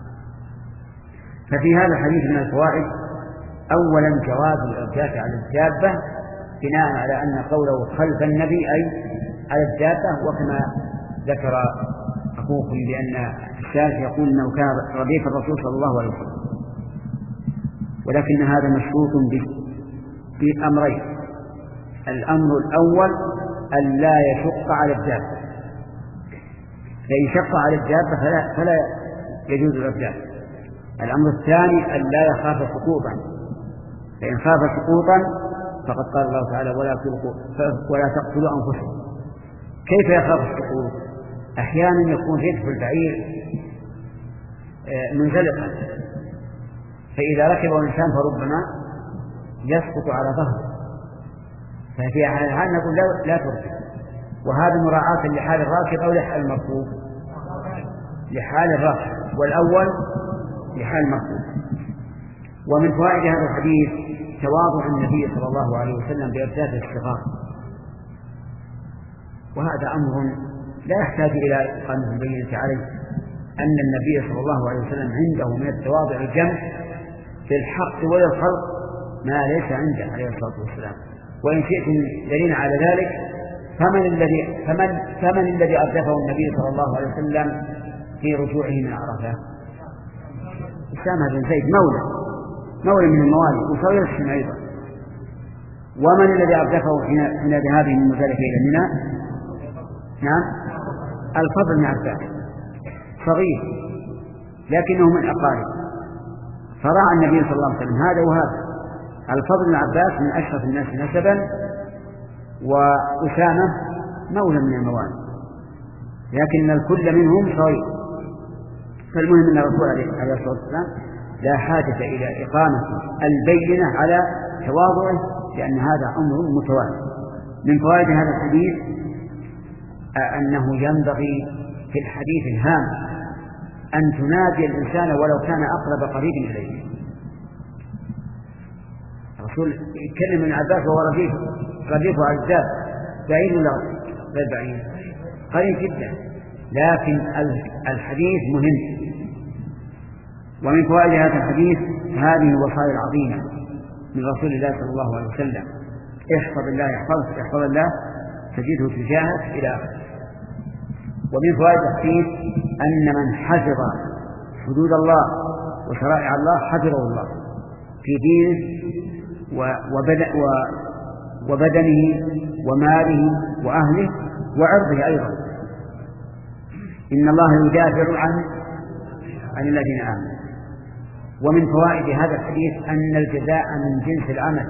ففي هذا الحديث من الفوائد: أولا جواز الإرجاف على الدابة بناء على أن قوله خلف النبي أي على الدابة، وكما ذكر أخوكم بأن الشارح يقول أنه كان رديف الرسول صلى الله عليه وسلم، ولكن هذا مشروط بأمرين: الأمر الأول أن لا يشق على الدابة، فإن شق على الدابة فلا, فلا يجوز الإرجاف. الأمر الثاني أن لا يخاف سقوطا، فإن خاف سقوطا فقد قال الله تعالى ولا تلقوا ولا تقتلوا أنفسكم. كيف يخاف السقوط؟ أحيانا يكون ردف البعير منزلقا، فإذا ركبه الإنسان فربما يسقط على ظهره، ففي حال نقول لا, لا تركب. وهذا مراعاة لحال الراكب أو لحال المركوب؟ لحال الراكب، والأول لحال المركوب. ومن فوائد هذا الحديث تواضع النبي صلى الله عليه وسلم بإرشاد الصغار، وهذا أمر لا يحتاج إلى إقامة البينة عليه، أن النبي صلى الله عليه وسلم عنده من التواضع الجم في الحق وللخلق ما ليس عنده عليه الصلاة والسلام. وإن شئتم دليل على ذلك فمن الذي فمن فمن الذي أردفه النبي صلى الله عليه وسلم في رجوعه من عرفة؟ أسامة بن زيد، مولى مولى من الموالي وصغير السن أيضا. ومن الذي أردفه حين ذهابه من مزدلفة إلى منى؟ نعم، الفضل بن عباس، صغير لكنه من أقارب، فرأى النبي صلى الله عليه وسلم هذا وهذا. الفضل بن عباس من أشرف الناس نسبا، وأسامة مولى من الموالي، لكن الكل منهم صغير. فالمهم أن الرسول عليه الصلاة والسلام لا حاجة إلى إقامة البينة على تواضعه، لأن هذا أمر متواتر. من فوائد هذا الحديث أنه ينبغي في الحديث الهام أن تنادي الإنسان ولو كان أقرب قريب إليه. الرسول يتكلم من عباس وهو رفيق رفيق عزاب، بعيد ولا غير بعيد؟ قريب جدا، لكن الحديث مهم. ومن فوائد هذا الحديث هذه الوصايا العظيمة من رسول الله صلى الله عليه وسلم: احفظ الله يحفظك، احفظ الله تجده تجاهك، إلى آخره. ومن فوائد الحديث أن من حفظ حدود الله وشرائع الله حفظه الله في دينه وبدنه وماله وأهله وعرضه أيضا. إن الله يدافع عن عن الذين آمنوا. ومن فوائد هذا الحديث أن الجزاء من جنس العمل،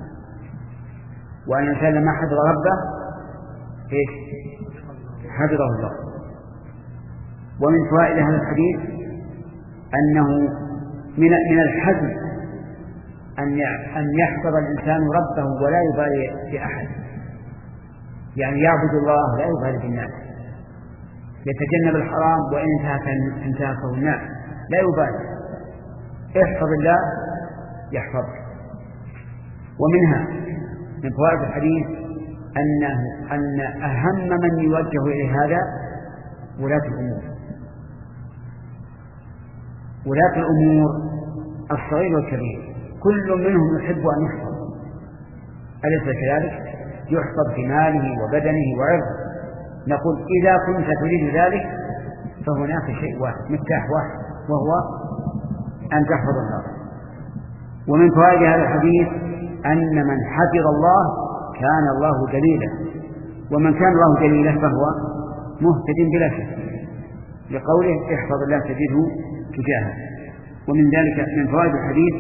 وأن الإنسان لما حفظ ربه إيش؟ حفظه الله. ومن فوائد هذا الحديث أنه من من الحزم أن أن يحفظ الإنسان ربه ولا يبالي بأحد، يعني يعبد الله لا يبالي بالناس، يتجنب الحرام وإن انتهكه الناس لا يبالي. احفظ الله يحفظك. ومنها من فوائد الحديث أنه أن أهم من يوجه إليه هذا ولاة الأمور. ولاة الأمور الصغير والكبير كل منهم يحب أن يحفظ، أليس كذلك؟ يحفظ في ماله وبدنه وعرضه. نقول إذا كنت تريد ذلك فهناك شيء واحد، مفتاح واحد، وهو أن تحفظ الله. ومن فوائد هذا الحديث أن من حفظ الله كان الله جليلا، ومن كان الله جليلا فهو مهتد بلا شك، لقوله احفظ الله تجده تجاهك. ومن ذلك من فوائد الحديث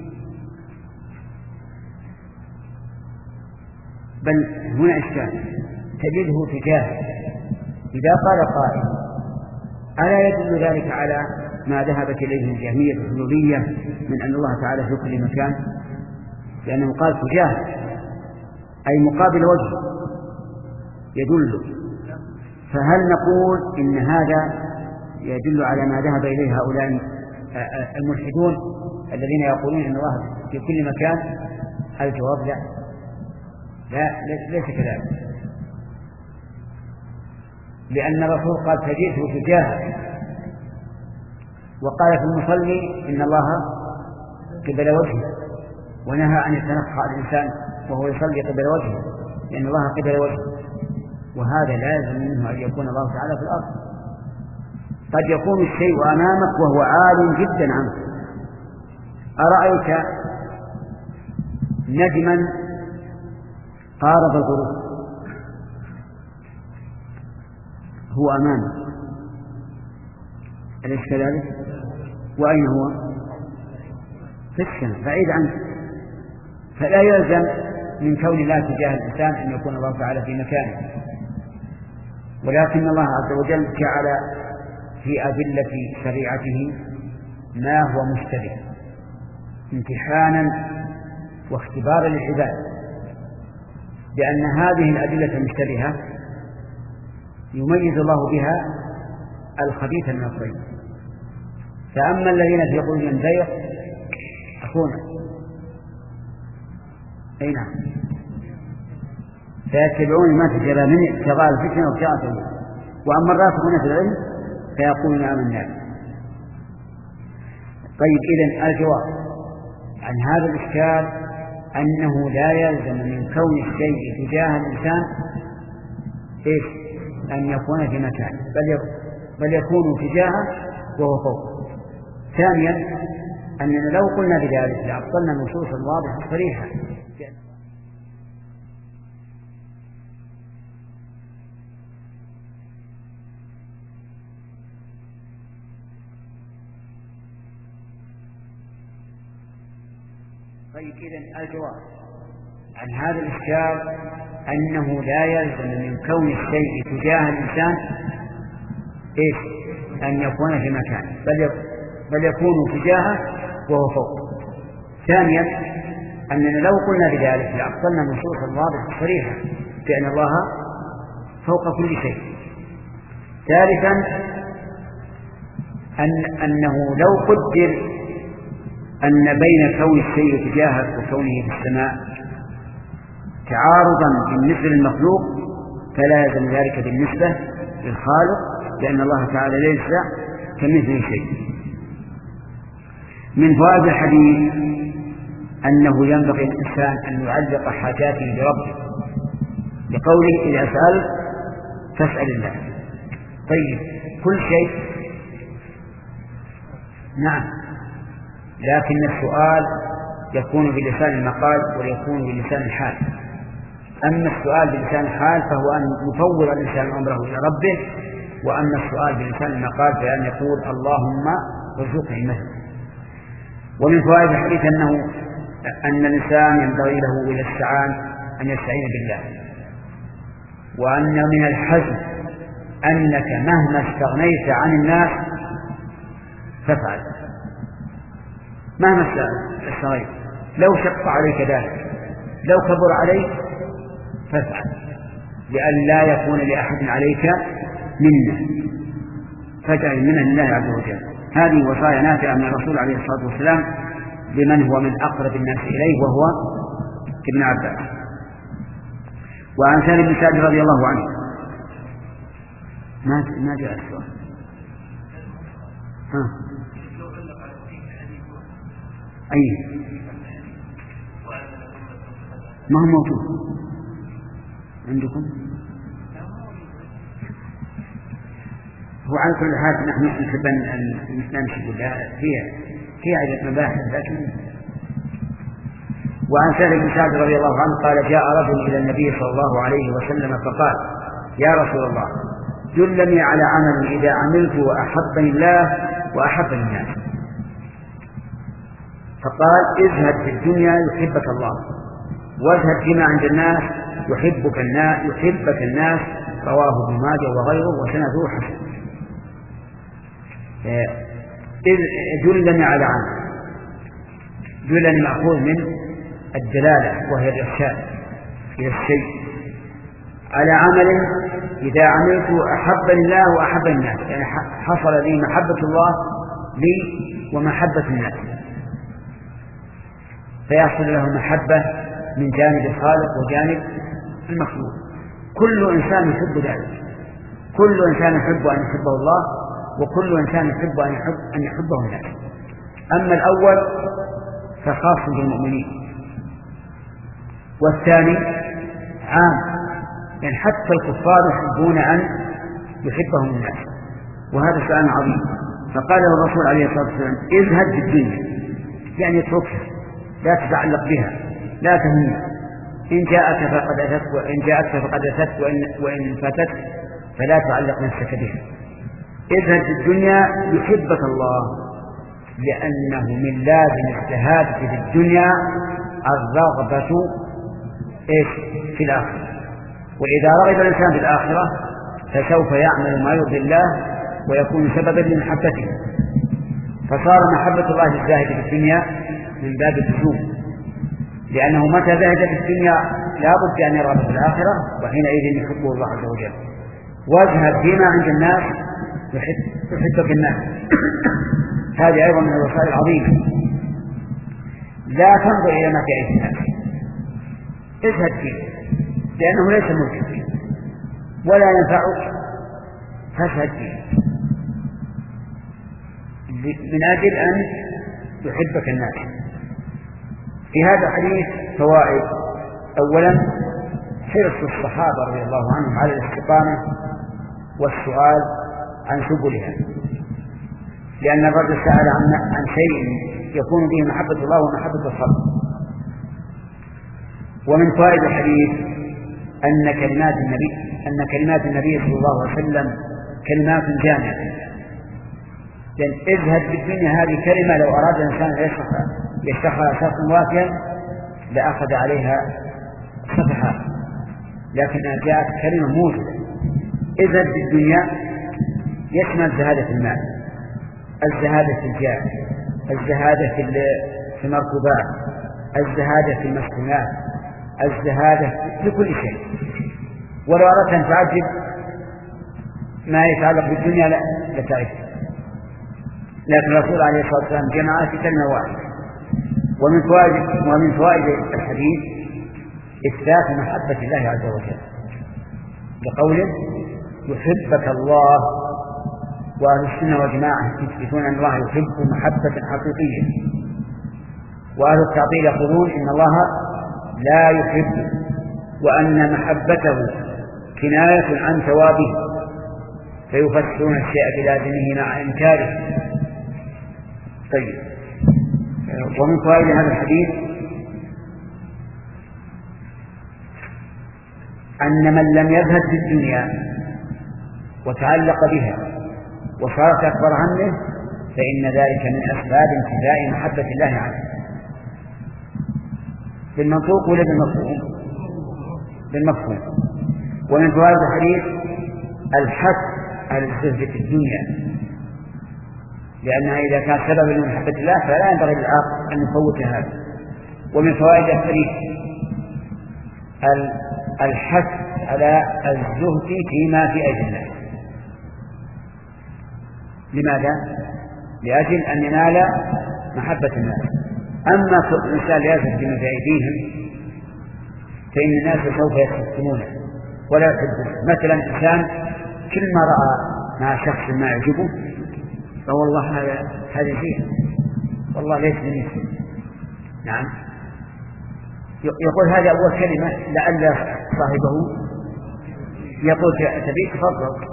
بل هنا إشكال، تجده تجاهك. إذا قال قائل ألا يدل ذلك على ما ذهبت إليه الجهمية الحلولية من أن الله تعالى في كل مكان؟ لأنه قال تجاه أي مقابل وجه يدل. فهل نقول إن هذا يدل على ما ذهب إليه هؤلاء الملحدون الذين يقولون إن الله في كل مكان؟ الجواب لا، لا ليس كذلك، لأن الرسول قال تجده تجاهك، وقال في المصلي إن الله قبل وجهه، ونهى أن يتنقع الإنسان وهو يصلي قبل وجهه لأن الله قبل وجهه. وهذا لازم منه أن يكون الله تعالى في الأرض. قد يكون الشيء أمامك وهو عال جدا عنك. أرأيت نجما قارب الغروب، هو أمامك، أليس كذلك؟ وأين هو؟ في السماء بعيد عنك. فلا يلزم من كون الله تجاه الإنسان أن يكون الله تعالى في مكانه، ولكن الله عز وجل جعل في أدلة شريعته ما هو مشتبه امتحانا واختبارا للعباد، لأن هذه الأدلة المشتبهة يميز الله بها الخبيث من الطيب. فأما الذين في قلوبهم زيغ أخونا أي نعم فيتبعون ما تجرى من ابتغاء الفتنة وابتغاء التأويل، وأما الراسخون في العلم فيقولون آمنا. طيب إذن الجواب عن هذا الإشكال أنه لا يلزم من كون الشيء تجاه الإنسان إيش أن يكون في مكان، بل بل يكون تجاهه وهو فوق. ثانيا أننا لو قلنا بذلك لأبطلنا النصوص الواضحة الصريحة. طيب إذن الجواب عن هذا الإشكال أنه لا يلزم من كون الشيء تجاه الإنسان إيش أن يكون في مكان، بل بل يكون تجاهه وهو فوق. ثانيا أننا لو قلنا بذلك لأبطلنا النصوص الواضحة الصريحة بأن الله فوق كل شيء. ثالثا أن أنه لو قدر أن بين كون الشيء تجاهه وكونه في السماء تعارضا بالنسبة للمخلوق فلا يلزم ذلك بالنسبة للخالق، لأن الله تعالى ليس كمثله شيء. من فوائد الحديث أنه ينبغي الإنسان أن يعلق حاجاته بربه بقوله إذا سألت فاسأل الله. طيب كل شيء نعم، لكن السؤال يكون بلسان المقال ويكون بلسان الحال. أما السؤال بلسان الحال فهو أن يفوض الإنسان أمره إلى ربه، وأما السؤال بلسان المقال فأن يقول اللهم ارزقني مثلا. ومن فوائد الحديث أنه أن الإنسان ينبغي له إلى السعان أن يستعين بالله، وأن من الحزم أنك مهما استغنيت عن الناس فافعل، مهما استغنيت، لو شق عليك ذلك لو كبر عليك فافعل، لأن لا يكون لأحد عليك منه، فاجعل منه لله عز وجل. هذه وصايا نافعة من الرسول عليه الصلاة والسلام لمن هو من أقرب الناس إليه وهو ابن عباس. وعن سالم بن سعد رضي الله عنه ما ما جاء السؤال ها أي ما هو موجود عندكم؟ هو على كل حال نحن نحب أن نمشي بالله فيها في عدة مباحث. لكن وعن سالم بن سعد رضي الله عنه قال جاء رجل إلى النبي صلى الله عليه وسلم فقال يا رسول الله دلني على عمل إذا عملت وأحبني الله وأحبني الناس. فقال اذهب في الدنيا يحبك الله، واذهب فيما عند الناس يحبك الناس يحبك الناس. رواه ابن ماجه وغيره وسنده حسن. دلني على عمل، دلني مأخوذ من الدلالة وهي الإرشاد إلى الشيء، على عمل إذا عملت أحبني الله وأحب الناس، يعني حصل لي محبة الله لي ومحبة الناس، فيحصل له محبة من جانب الخالق وجانب المخلوق. كل إنسان يحب ذلك، كل إنسان يحب أن يحبه الله، وكل إنسان يحب أن يحب أن يحبه الناس. أما الأول فخاص بالمؤمنين، والثاني عام، يعني حتى الكفار يحبون أن يحبهم الناس، وهذا شأن عظيم. فقال له الرسول عليه الصلاة والسلام اذهب في الدنيا، يعني اتركها، لا تتعلق بها، لا تهمها، إن جاءت فقد أتت، وإن جاءت فقد أتت، وإن, وإن فاتت فلا تعلق نفسك بها. اذهب في الدنيا يحبك الله، لأنه من لازم الزهادة في الدنيا الرغبة إيش في الآخرة. وإذا رغب الإنسان في الآخرة فسوف يعمل ما يرضي الله ويكون سببا لمحبته، فصار محبة الله للزاهد في الدنيا من باب اللزوم، لأنه متى زهد في الدنيا لا بد أن يرغب في الآخرة، وحينئذ يحبه الله عز وجل. واذهب فيما عند الناس يحبك الناس. هذه أيضا من الوسائل العظيمة. لا تنظر إلى ما في أيدي الناس، اذهب فيه لأنه ليس ملكك ولا ينفعك، فاشهد فيه من أجل أن يحبك الناس. في هذا الحديث فوائد. أولا حرص الصحابة رضي الله عنهم على الاستقامة والسؤال عن سبلها، لأن الرجل سأل عن عن شيء يكون به محبة الله ومحبة الخلق. ومن فوائد الحديث أن كلمات النبي أن كلمات النبي صلى الله عليه وسلم كلمات جامعة، لأن اذهب بالدنيا هذه كلمة لو أراد الإنسان يشتغل شخصا وافيا لأخذ عليها صفحات، لكنها جاءت كلمة موجودة. اذهب بالدنيا يشمل زهادة المال، الزهادة في الجاه، الزهادة في المركوبات، الزهادة في المسكنات، الزهادة في كل شيء. ولو أردت أن تعجب ما يتعلق بالدنيا لا لتعرف، لكن الرسول عليه الصلاة والسلام جمعها في كلمة واحدة. ومن فوائد ومن فوائد الحديث إثبات محبة الله عز وجل بقوله يحبك الله، وأهل السنة والجماعة يثبتون أن الله يحب محبة حقيقية، وأهل التعطيل يقولون إن الله لا يحب، وأن محبته كناية عن ثوابه، فيفسرون الشيء بلازمه مع إنكاره. طيب، ومن فوائد هذا الحديث أن من لم يذهب في الدنيا وتعلق بها وصارت أكبر همه فإن ذلك من أسباب انتفاء محبة الله عنه. بالمنطوق ولا بالمفهوم؟ بالمفهوم. ومن فوائد الحديث الحث على الزهد في الدنيا، لأنها إذا كان سببا لمحبة الله فلا ينبغي للعاقل أن يفوت هذا. ومن فوائد الحديث الحث على الزهد فيما في أيدي الناس. لماذا؟ لأجل أن ينال محبة الناس. أما الإنسان لا يزهد فيما في أيديهم فإن الناس سوف يستسلمونه ولا يحبونه. مثلا إنسان كل ما رأى مع شخص ما يعجبه فوالله هذا هذا شيء والله ليس مني. نعم، يقول هذا أول كلمة لعل صاحبه يقول تبيك تفضل.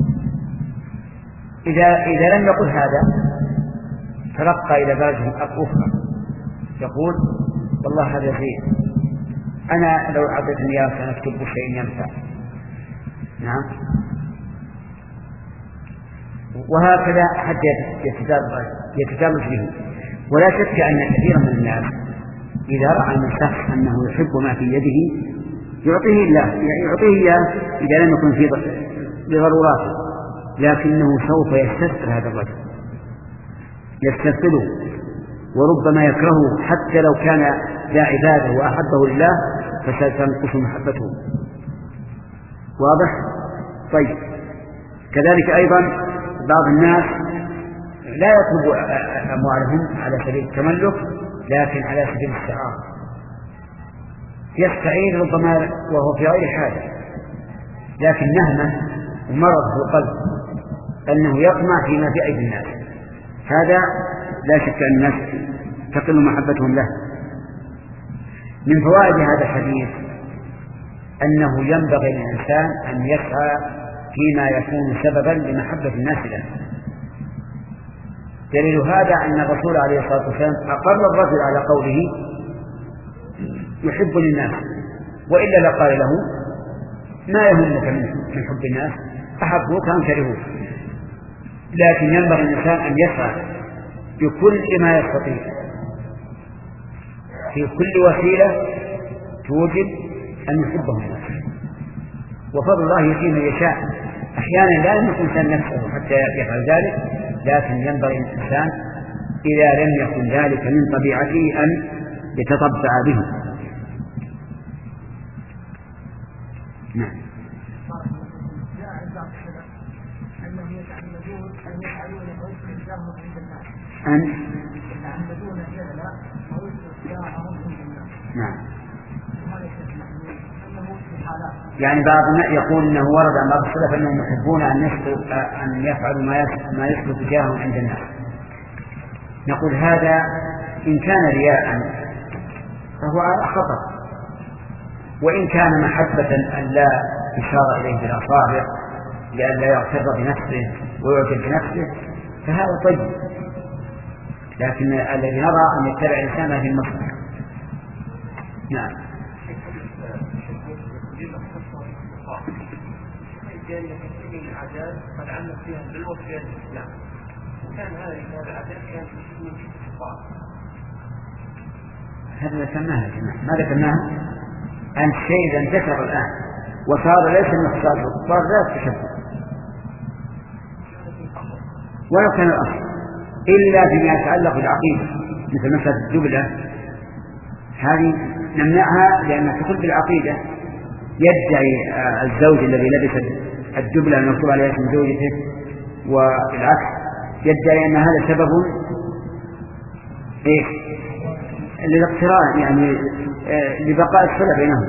إذا إذا لم يقل هذا ترقى إلى درجة أخرى، يقول والله هذا شيء أنا لو أعطيتني إياه سنكتب شيء ينفع. نعم، وهكذا حتى يتدرج به. ولا شك أن كثيرا من الناس إذا رأى من شخص أنه يحب ما في يده يعطيه الله يعطيه إياه إذا لم يكن في بضروراته، لكنه سوف يستثقل هذا الرجل، يستثقله وربما يكرهه حتى لو كان ذا عباده وأحبه لله فستنقص محبته. واضح؟ طيب، كذلك أيضا بعض الناس لا يطلب أموالهم على سبيل التملك لكن على سبيل الاستعارة، يستعين ربما وهو في غير حاجة، لكن نهمة ومرض في القلب أنه يطمع فيما في أيدي الناس، هذا لا شك أن الناس تقل محبتهم له. من فوائد هذا الحديث أنه ينبغي للإنسان أن يسعى فيما يكون سببا لمحبة الناس له. دليل هذا أن الرسول عليه الصلاة والسلام أقر الرجل على قوله يحب للناس، وإلا لقال له ما يهمك من حب الناس، أحبوك أم كرهوك. لكن ينبغي الإنسان أن يسعى بكل ما يستطيع في كل وسيلة توجب أن يحبه الناس، وفضل الله يؤتيه من يشاء. أحيانا لا يملك الإنسان نفسه حتى يفعل ذلك، لكن ينبغي للإنسان إذا لم يكن ذلك من طبيعته أن يتطبع به. نعم. أن نعم. يعني بعض الناس يقول انه ورد عن بعض السلف انهم يحبون ان يسلوا ان يفعلوا ما ما يسلو تجاههم عند الناس. نقول هذا ان كان رياء فهو خطأ، وان كان محبة ان لا يشار اليه بالاصابع لئلا لا يغتر بنفسه ويعجب بنفسه فهذا طيب، لكن الذي نرى ان يتبع الانسان في المصلحة. نعم. كان يكفي من العادات قد علق فيها بالوصية الإسلام، وكان هذه العادات كانت تشمل الكفار. هذا ذكرناها يا جماعة، ما ذكرناها أن الشيء إذا انتشر الآن وصار ليس من اختصاص الكفار لا تشبه، ولو كان الأصل إلا فيما يتعلق بالعقيدة مثل مسألة الجبلة، هذه نمنعها لأنها تدخل بالعقيدة. يدعي الزوج الذي لبس الجبلة المكتوب عليها اسم زوجته والعكس يدعي أن هذا سبب إيه للاقتران، يعني لبقاء الصلة بينهم،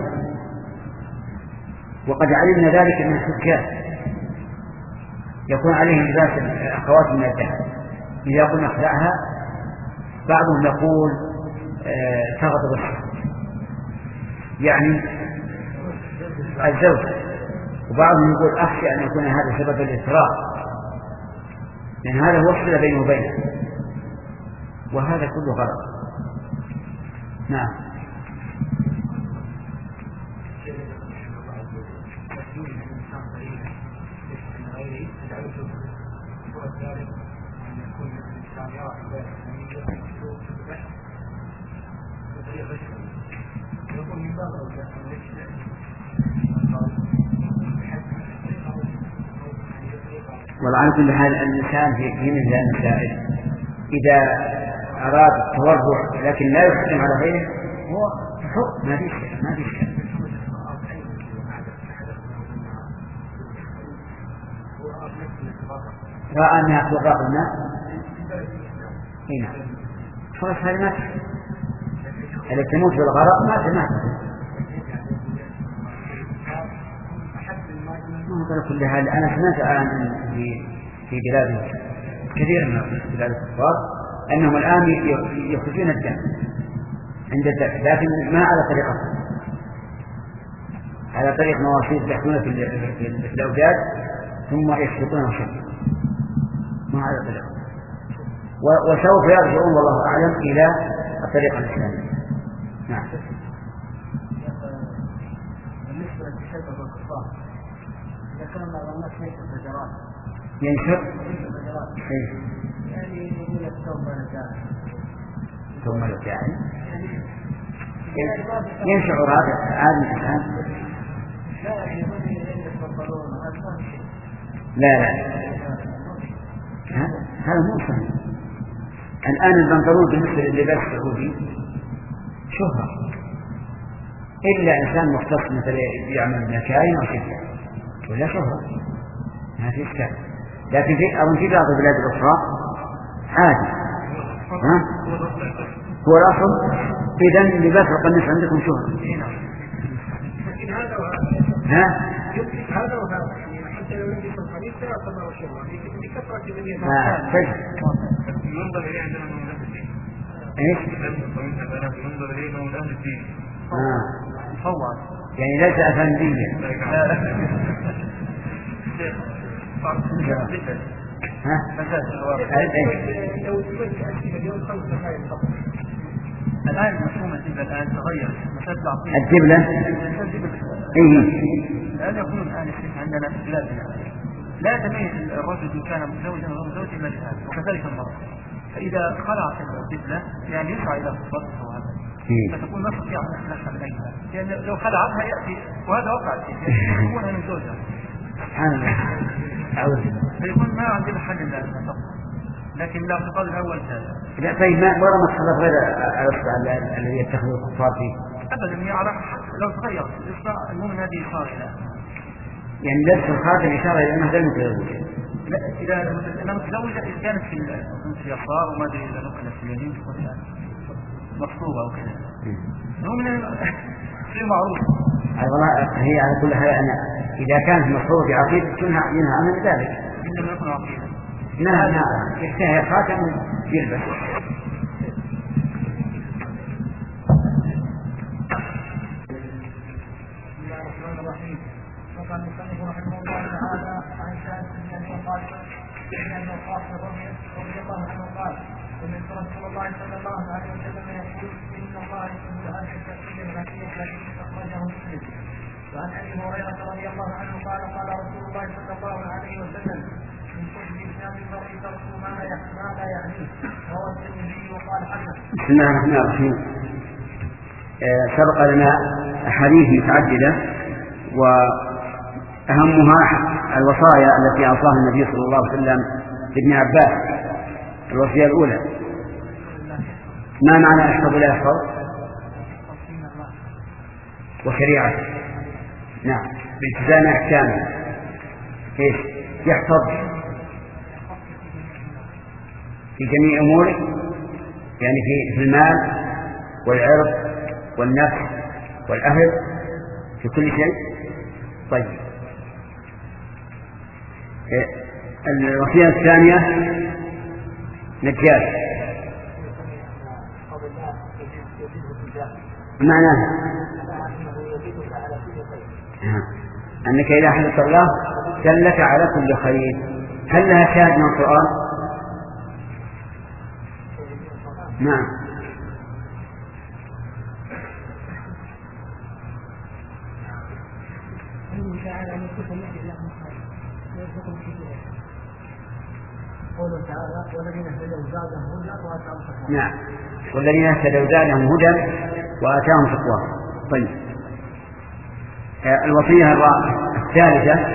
وقد علمنا ذلك من الحجاج يكون عليهم لباس أخوات من الذهب، إذا قلنا اخلعها بعضهم يقول تغضب الصلاة يعني الزوج، وبعضهم يقول أخشى أن يكون هذا سبب الإسراء، لأن هذا هو الصلة بينه وبينه، وهذا كله غلط. نعم. وعلى كل حال الإنسان في مثل المسائل إذا أراد التورع لكن لا يحكم على غيره هو حق، ما فيش ما فيش رأى أنها تغرق الماء هنا خلاص هذا ما تحكم، إذا تموت بالغرق ما تمات. على كل حال أنا سمعت الآن في في بلاد كثير من بلاد الكفار أنهم الآن يخرجون الدم عند الذبح، لكن ما على طريقة على طريق مواسير يحكون في الأوداد ثم يسقطون شيء، ما على طريقة، وسوف يرجعون والله أعلم إلى الطريقة الإسلامية. نعم. ينشر يعني يقول الثوم رجال ثم رجال ينشع هذا عادي الآن. لا لا هذا مو صحيح. الآن البنطلون بالنسبة للباس السعودي شهرة، إلا إنسان مختص مثل يعمل مكاين أو شيء ولا شهرة ما في إشكال، لكن في أو في بعض البلاد الأخرى عادي. ها هو الأصل إذن لباس القميص عندكم شهرة. ها هذا وهذا حتى لو يلبس القميص لا يعتبر شهرة لكثرة من ها طيب ينظر إليه عندنا من أهل الدين. إيش؟ ينظر إليه من أهل الدين. آه فوضى يعني ليس أفنديا. ها؟ الآن مفهوم الجبلة الآن تغير مسألة العقيدة. الجبلة إيه؟ الآن يقول الآن الشيخ عندنا في بلادنا لا تميز الرجل إن كان متزوجا أو غير متزوج إلا بهذا، وكذلك المرأة، فإذا خلعت الجبلة يعني يسعى إلى خطبته وهذا فتكون ما تستطيع أن تتنحى من أجلها، لأن لو خلعتها يأتي، وهذا وقع يكونها من زوجها. سبحان الله. فيكون ما عندنا حل إلا أن لكن لا اعتقاد الأول هذا. لا طيب ما مرة ما تخلط غير الإصبع الذي يتخذ الكفار فيه. أبدا يعرف لو تغير الإصبع المؤمن هذه إشارة إلى يعني لبس الخاتم إشارة إلى أنه غير متزوج. لا إذا أنا متزوجة إذا كانت في اليسار وما أدري إذا نقلت في اليمين تكون مخطوبة أو كذا. المؤمن شيء معروف. والله هي على كل حال أنا إذا كانت مخطوبة بعقيد تنهى عنها ذلك. إن لم يكن عقيدا. نعم نعم يشتهي خاتم يلبس. وقال المصنف رحمه الله تعالى عن سعد بن ابي وقاص ان وقاص رضي الله عنه قال سمعت رسول الله صلى الله عليه وسلم يقول ان الله يحب هذا التفسير الحكيم الذي اخرجه مسلم. وعن ابي هريره رضي الله عنه قال قال رسول الله صلى الله عليه وسلم من كل لسان المرء ترك ما لا يعنيه رواه الترمذي وقال حسن. بسم الله الرحمن الرحيم. سبق لنا احاديث متعدده وأهمها الوصايا التي أوصاها النبي صلى الله عليه وسلم لابن عباس. الوصية الأولى ما معنى احفظ لا يحفظ؟ وشريعته نعم بالتزام أحكامه إيش يحفظ في جميع أموره يعني في المال والعرض والنفس والأهل في كل شيء. طيب الوصية الثانية نجاش معناها أنك إذا حدث الله دلك على كل خير. هل لها شاهد من القرآن؟ نعم نعم والذين اهتدوا زادهم هدى وآتاهم تقواهم. طيب الوصية الثالثة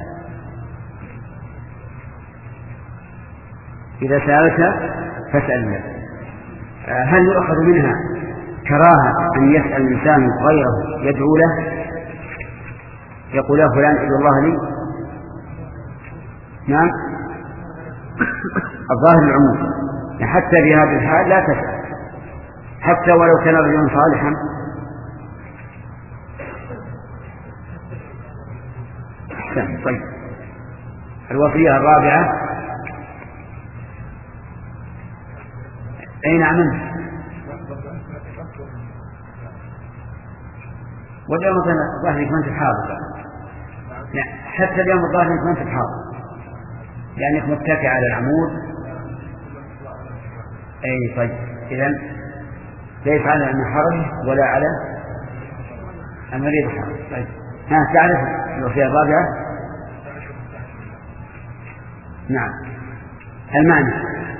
إذا سألت فاسأل الله. هل يؤخذ منها كراهة أن يسأل الإنسان غيره يدعو له يقول له فلان ادعو الله لي؟ نعم الظاهر العموم حتى في هذه الحال لا تسأل حتى ولو كان رجلا صالحا. طيب الوصية الرابعة أين عمل واليوم الظاهر كنت حاضر حتى اليوم الظاهر كنت حاضر لأنك متكئ على العمود. أي طيب إذن ليس على المحرم ولا على المريض حرم. طيب ها تعرف الوصية الرابعة؟ نعم المعنى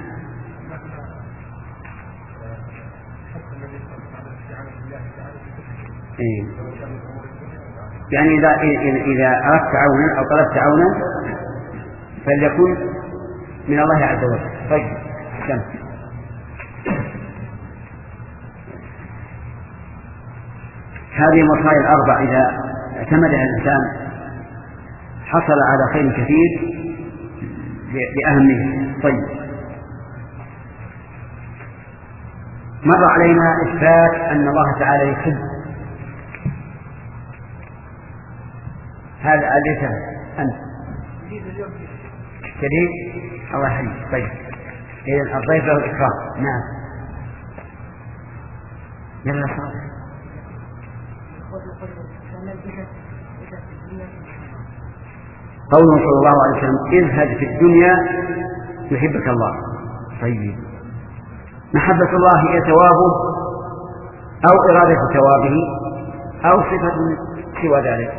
إيه؟ يعني إذا إذا أردت عونا أو طلبت عونا فليكن من الله عز وجل. طيب كم هذه الوصايا الأربع إذا اعتمدها الإنسان حصل على خير كثير بأهمية. طيب مر علينا إثبات أن الله تعالى يحب هذا أليس أنت شديد الله يحييك. طيب إذن الضيف له الإكرام. نعم يلا صالح قوله صلى الله عليه وسلم اذهب في الدنيا يحبك الله. طيب محبة الله هي ثوابه أو إرادة ثوابه أو صفة سوى ذلك؟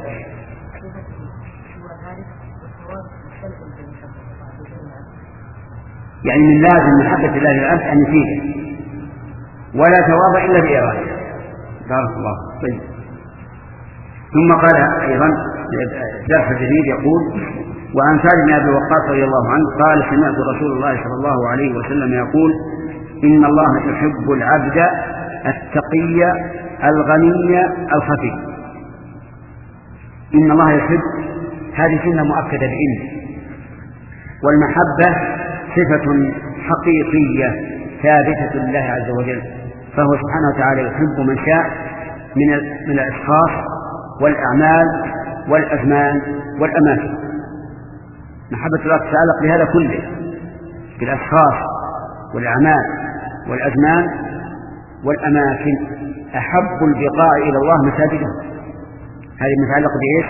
يعني من لازم محبة الله للعبد أن يفيده ولا ثواب إلا بإرادته. بارك الله. طيب. ثم قال أيضا جابر جديد يقول: وعن سعد بن أبي وقاص رضي الله عنه قال: سمعت رسول الله صلى الله عليه وسلم يقول: إن الله يحب العبد التقي الغني الخفي. إن الله يحب، هذه سنة مؤكدة بإن، والمحبة صفة حقيقية ثابتة لله عز وجل، فهو سبحانه وتعالى يحب من شاء من من الأشخاص والأعمال والأزمان والأماكن. محبة الله تتعلق بهذا كله، بالأشخاص والأعمال والأزمان والأماكن. أحب البقاء إلى الله مساجده، هذه متعلق بإيش؟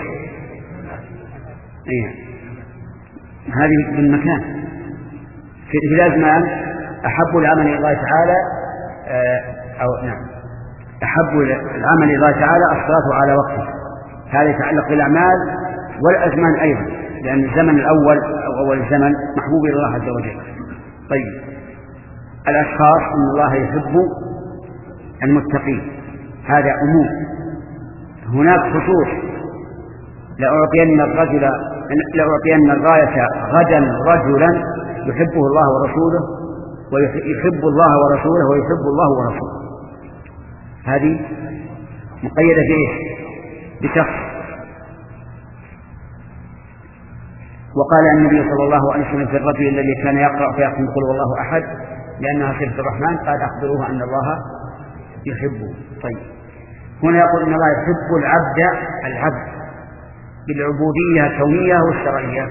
إيه؟ هذه بالمكان. في الأزمان أحب العمل إلى الله تعالى أو نعم أحب العمل إلى الله تعالى الصلاة على وقته، هذا يتعلق بالأعمال والأزمان أيضا، لأن الزمن الأول أو أول الزمن محبوب إلى الله عز وجل. طيب، الأشخاص إن الله يحب المتقين، هذا عموم. هناك خصوص: لأعطين الرجل لأعطين الراية غدا رجلا يحبه الله ورسوله ويحب الله ورسوله ويحب الله ورسوله. هذه مقيدة بإيش؟ بشخص. وقال النبي صلى الله عليه وسلم في الرجل الذي كان يقرأ فيختم قل والله أحد لأنها صفة الرحمن: قال أخبروه أن الله يحبه. طيب، هنا يقول إن الله يحب العبد العبد بالعبودية الكونية والشرعية.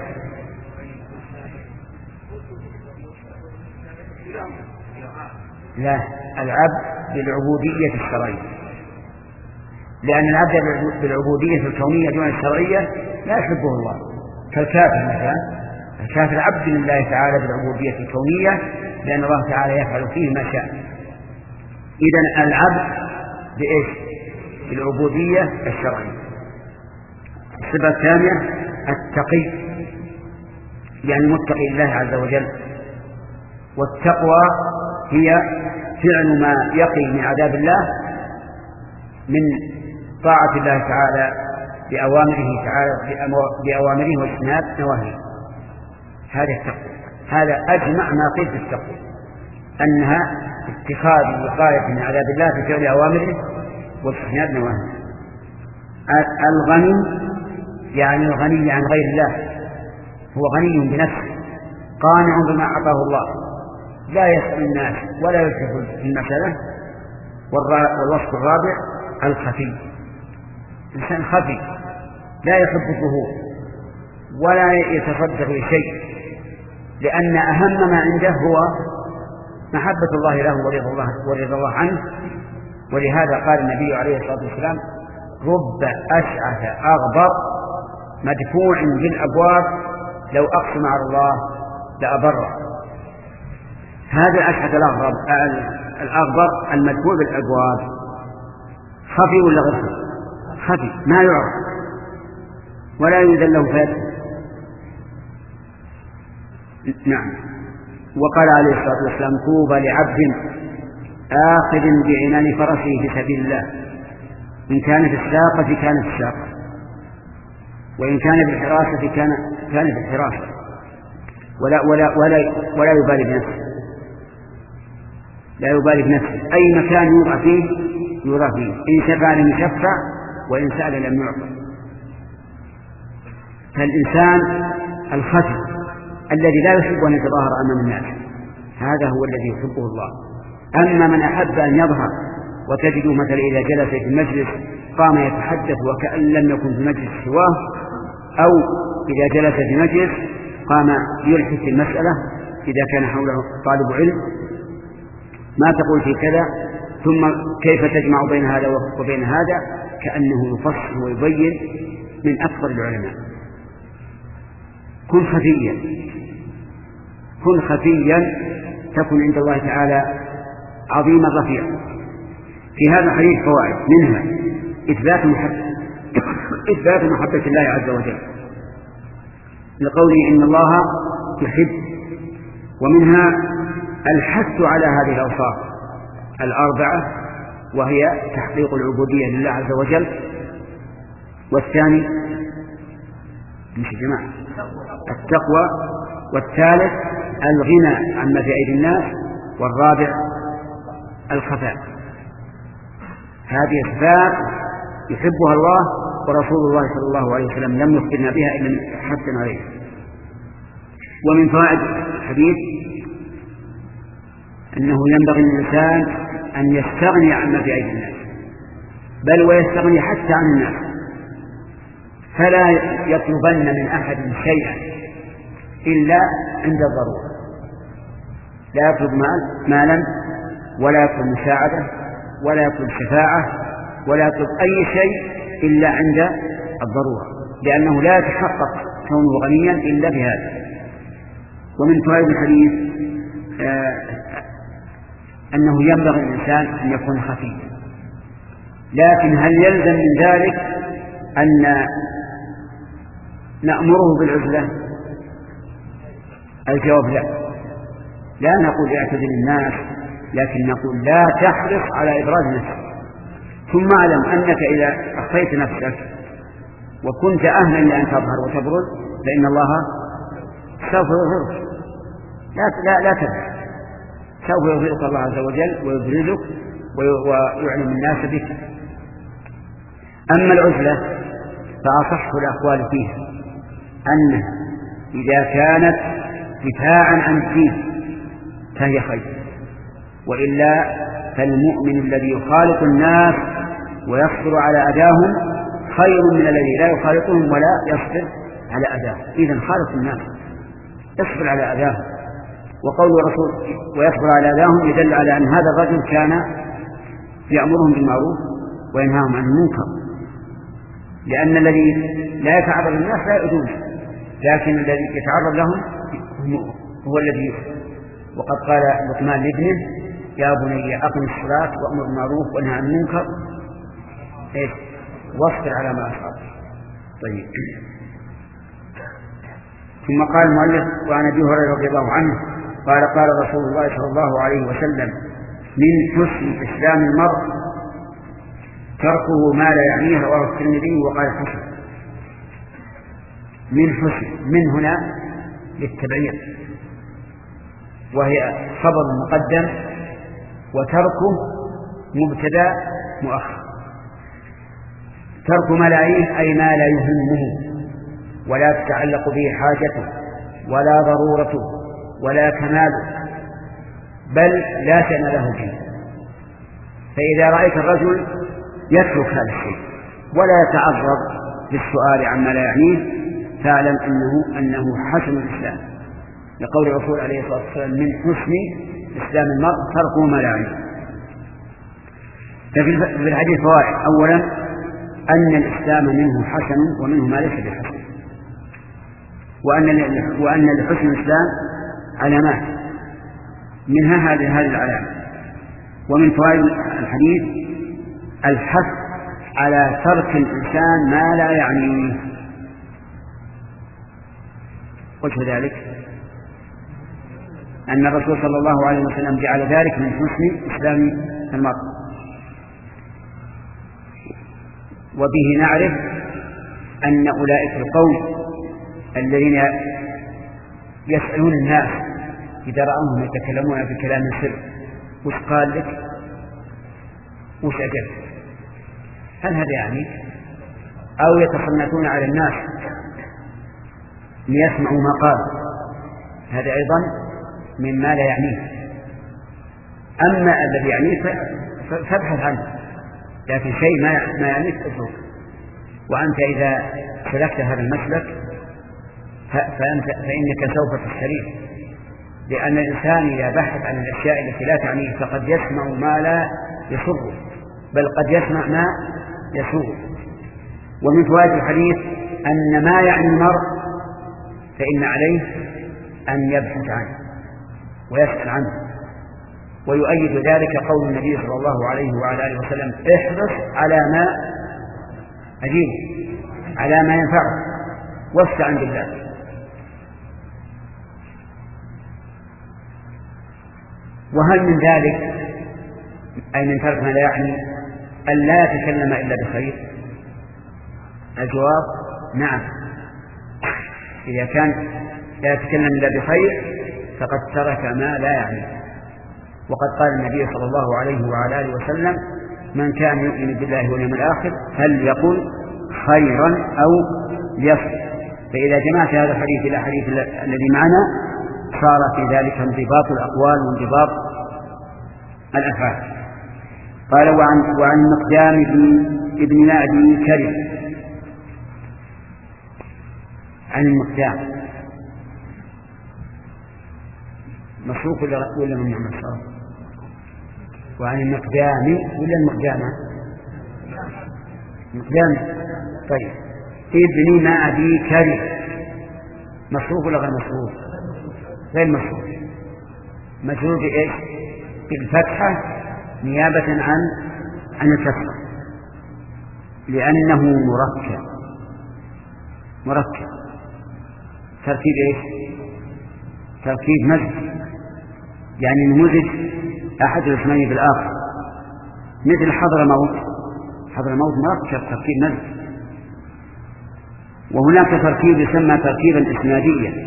لا، العبد بالعبودية الشرعية، لأن العبد بالعبودية الكونية دون الشرعية لا يحبه الله، كالكافر مثلا. الكافر عبد لله تعالى بالعبودية الكونية، لأن الله تعالى يفعل فيه ما شاء. إذن العبد بإيش؟ بالعبودية الشرعية. الصفة الثانية التقي، يعني متقي الله عز وجل. والتقوى هي فعل ما يقي من عذاب الله من طاعة الله تعالى بأوامره تعالى بأوامره واجتناب نواهيه. هذا التقوى، هذا أجمع ما قيل في التقوى، أنها اتخاذ الوقاية من عذاب الله بفعل أوامره واجتناب نواهيه. الغني يعني الغني عن غير الله، هو غني بنفسه قانع بما أعطاه الله، لا يسأل الناس ولا يلتفت في المسألة. والوصف الرابع الخفي، إنسان خفي لا يحب الظهور ولا يتصدق بشيء، لأن أهم ما عنده هو محبة الله له ورضا الله, ورضا الله عنه. ولهذا قال النبي عليه الصلاة والسلام: رب أشعث أغبر مدفوع بالأبواب لو أقسم على الله لأبره. هذا أشعث الأغبر الأغبر المدفوع بالأبواب خفي ولا غير خفي؟ خفي، ما يعرف ولا يذل له فيدخل. نعم. وقال عليه الصلاة والسلام: طوبى لعبد آخذ بعنان فرسه في سبيل الله، إن كان في الساقة كان في الساقة، وإن كان في الحراسة كان كان في الحراسة، ولا ولا ولا ولا يبالي بنفسه، لا يبالي بنفسه، أي مكان يوضع فيه يوضع فيه، إن شفع لم يشفع وإن سأل لم يعطى. فالإنسان الخفي الذي لا يحب أن يتظاهر أمام الناس، هذا هو الذي يحبه الله. أما من أحب أن يظهر، وتجده مثلا إذا جلس في المجلس قام يتحدث وكأن لم يكن في مجلس سواه، أو إذا جلس في مجلس قام يلحق في المسألة إذا كان حوله طالب علم: ما تقول في كذا، ثم كيف تجمع بين هذا وبين هذا، كأنه يفصل ويبين من أكثر العلماء. كن خفيا، كن خفيا تكن عند الله تعالى عظيما رفيعا. في هذا الحديث فوائد، منها إثبات محبة إثبات محبة الله عز وجل لقوله إن الله يحب، ومنها الحث على هذه الأوصاف الأربعة وهي تحقيق العبودية لله عز وجل. والثاني مش جماعة التقوى. والثالث الغنى عما في أيدي الناس. والرابع الخفاء. هذه أسباب يحبها الله ورسول الله صلى الله عليه وسلم لم يخبرنا بها إلا حثا عليه. ومن فوائد الحديث أنه ينبغي للإنسان أن يستغني عما في أيدي الناس، بل ويستغني حتى عن الناس، فلا يطلبن من أحد شيئا إلا عند الضرورة. لا يطلب مال مالا ولا يطلب مساعدة ولا يطلب شفاعة ولا يطلب أي شيء إلا عند الضرورة، لأنه لا يتحقق كونه غنيا إلا بهذا. ومن فوائد الحديث آه أنه ينبغي الإنسان أن يكون خفيا، لكن هل يلزم من ذلك أن نأمره بالعزلة؟ الجواب لا. لا نقول اعتزل الناس، لكن نقول لا تحرص على إبراز نفسك. ثم اعلم أنك إذا أخفيت نفسك وكنت أهلا لأن تظهر وتبرز فإن الله سوف يظهرك. لا لا لا تبرز، سوف يظهرك الله عز وجل ويبرزك ويعلم الناس بك. أما العزلة فأصح الأقوال فيها أنها إذا كانت دفاعا عن الدين فهي خير، وإلا فالمؤمن الذي يخالط الناس ويصبر على أذاهم خير من الذي لا يخالطهم ولا يصبر على أذاهم. إذن خالط الناس، يصبر على أذاهم. وقول الرسول ويصبر على أذاهم يدل على أن هذا الرجل كان يأمرهم بالمعروف وينهاهم عن المنكر، لأن الذي لا يتعرض للناس لا يؤذون، لكن الذي يتعرض لهم هو الذي يؤذي. وقد قال لقمان لابنه يا بني أقم الصلاة وأمر بالمعروف وانهى عن المنكر إيه؟ واصبر على ما أصابك. طيب. ثم قال المؤلف وعن أبي هريرة رضي الله عنه قال قال رسول الله صلى الله عليه وسلم من حسن إسلام المرء تركه ما لا يعنيه، رواه الترمذي وقال حسن. من حسن، من هنا للتبعير، وهي خبر مقدم، وتركه مبتدا مؤخر. ترك ما لا يعنيه أي ما لا يهمه ولا تتعلق به حاجته ولا ضرورته ولا كماله، بل لا شأن له فيه. فإذا رأيت الرجل يترك هذا الشيء ولا يتعرض للسؤال عما لا يعنيه فاعلم أنه, أنه حسن الإسلام، لقول الرسول عليه الصلاة والسلام من حسن إسلام المرء تركه ما لا يعنيه. ففي الحديث فوائد: أولا أن الإسلام منه حسن ومنه ما ليس بحسن، وأن وأن لحسن الإسلام علامات، منها هذه هذه العلامة. ومن فوائد الحديث الحث على ترك الإنسان ما لا يعنيه. وجه ذلك أن الرسول صلى الله عليه وسلم جعل ذلك من حسن إسلام المرء. وبه نعرف أن أولئك القوم الذين يسألون الناس إذا رأوهم يتكلمون في كلام سر وش قال لك وش أجل، هل هذا يعني؟ أو يتصنتون على الناس ليسمعوا ما قال، هذا أيضا مما لا يعنيه. أما الذي يعنيه فابحث عنه، لكن شيء ما يعنيك اترك. وأنت إذا سلكت هذا المسلك فأنت فإنك سوف تستريح، لأن الإنسان إذا بحث عن الأشياء التي لا تعنيه فقد يسمع ما لا يسره، بل قد يسمع ما يسوء. ومن فوائد الحديث أن ما يعني المرء فإن عليه أن يبحث عنه ويسأل عنه. ويؤيد ذلك قول النبي صلى الله عليه وعلى آله وسلم احرص على ما أجيب على ما ينفعه واستعن بالله. وهل من ذلك أي من ترك ما لا يعني أن لا يتكلم إلا بخير؟ الجواب نعم، إذا كان لا يتكلم إلا بخير فقد ترك ما لا يعني. وقد قال النبي صلى الله عليه وعلى آله وسلم: من كان يؤمن بالله واليوم الآخر فليقل خيرا أو ليصمت. فإذا جمعت هذا الحديث إلى الحديث الذي معنا صار في ذلك انضباط الأقوال وانضباط الأفعال. قال: وعن, وعن مقدام ابن معدي كرم. عن المقدام مصروف ولا من نعم الصراف؟ وعن المقدام ولا المقدامة؟ مقدام. طيب، ابن معدي كرم مصروف ولا غير مصروف؟ غير مصروف، مجرور بإيش؟ بالفتحة نيابة عن عن الكسرة، لأنه مركب. مركب تركيب إيش؟ تركيب مزج، يعني نموذج أحد الاسمين بالآخر، مثل حضرموت. حضرموت مركب تركيب مزج. وهناك تركيب يسمى تركيبا إسناديا،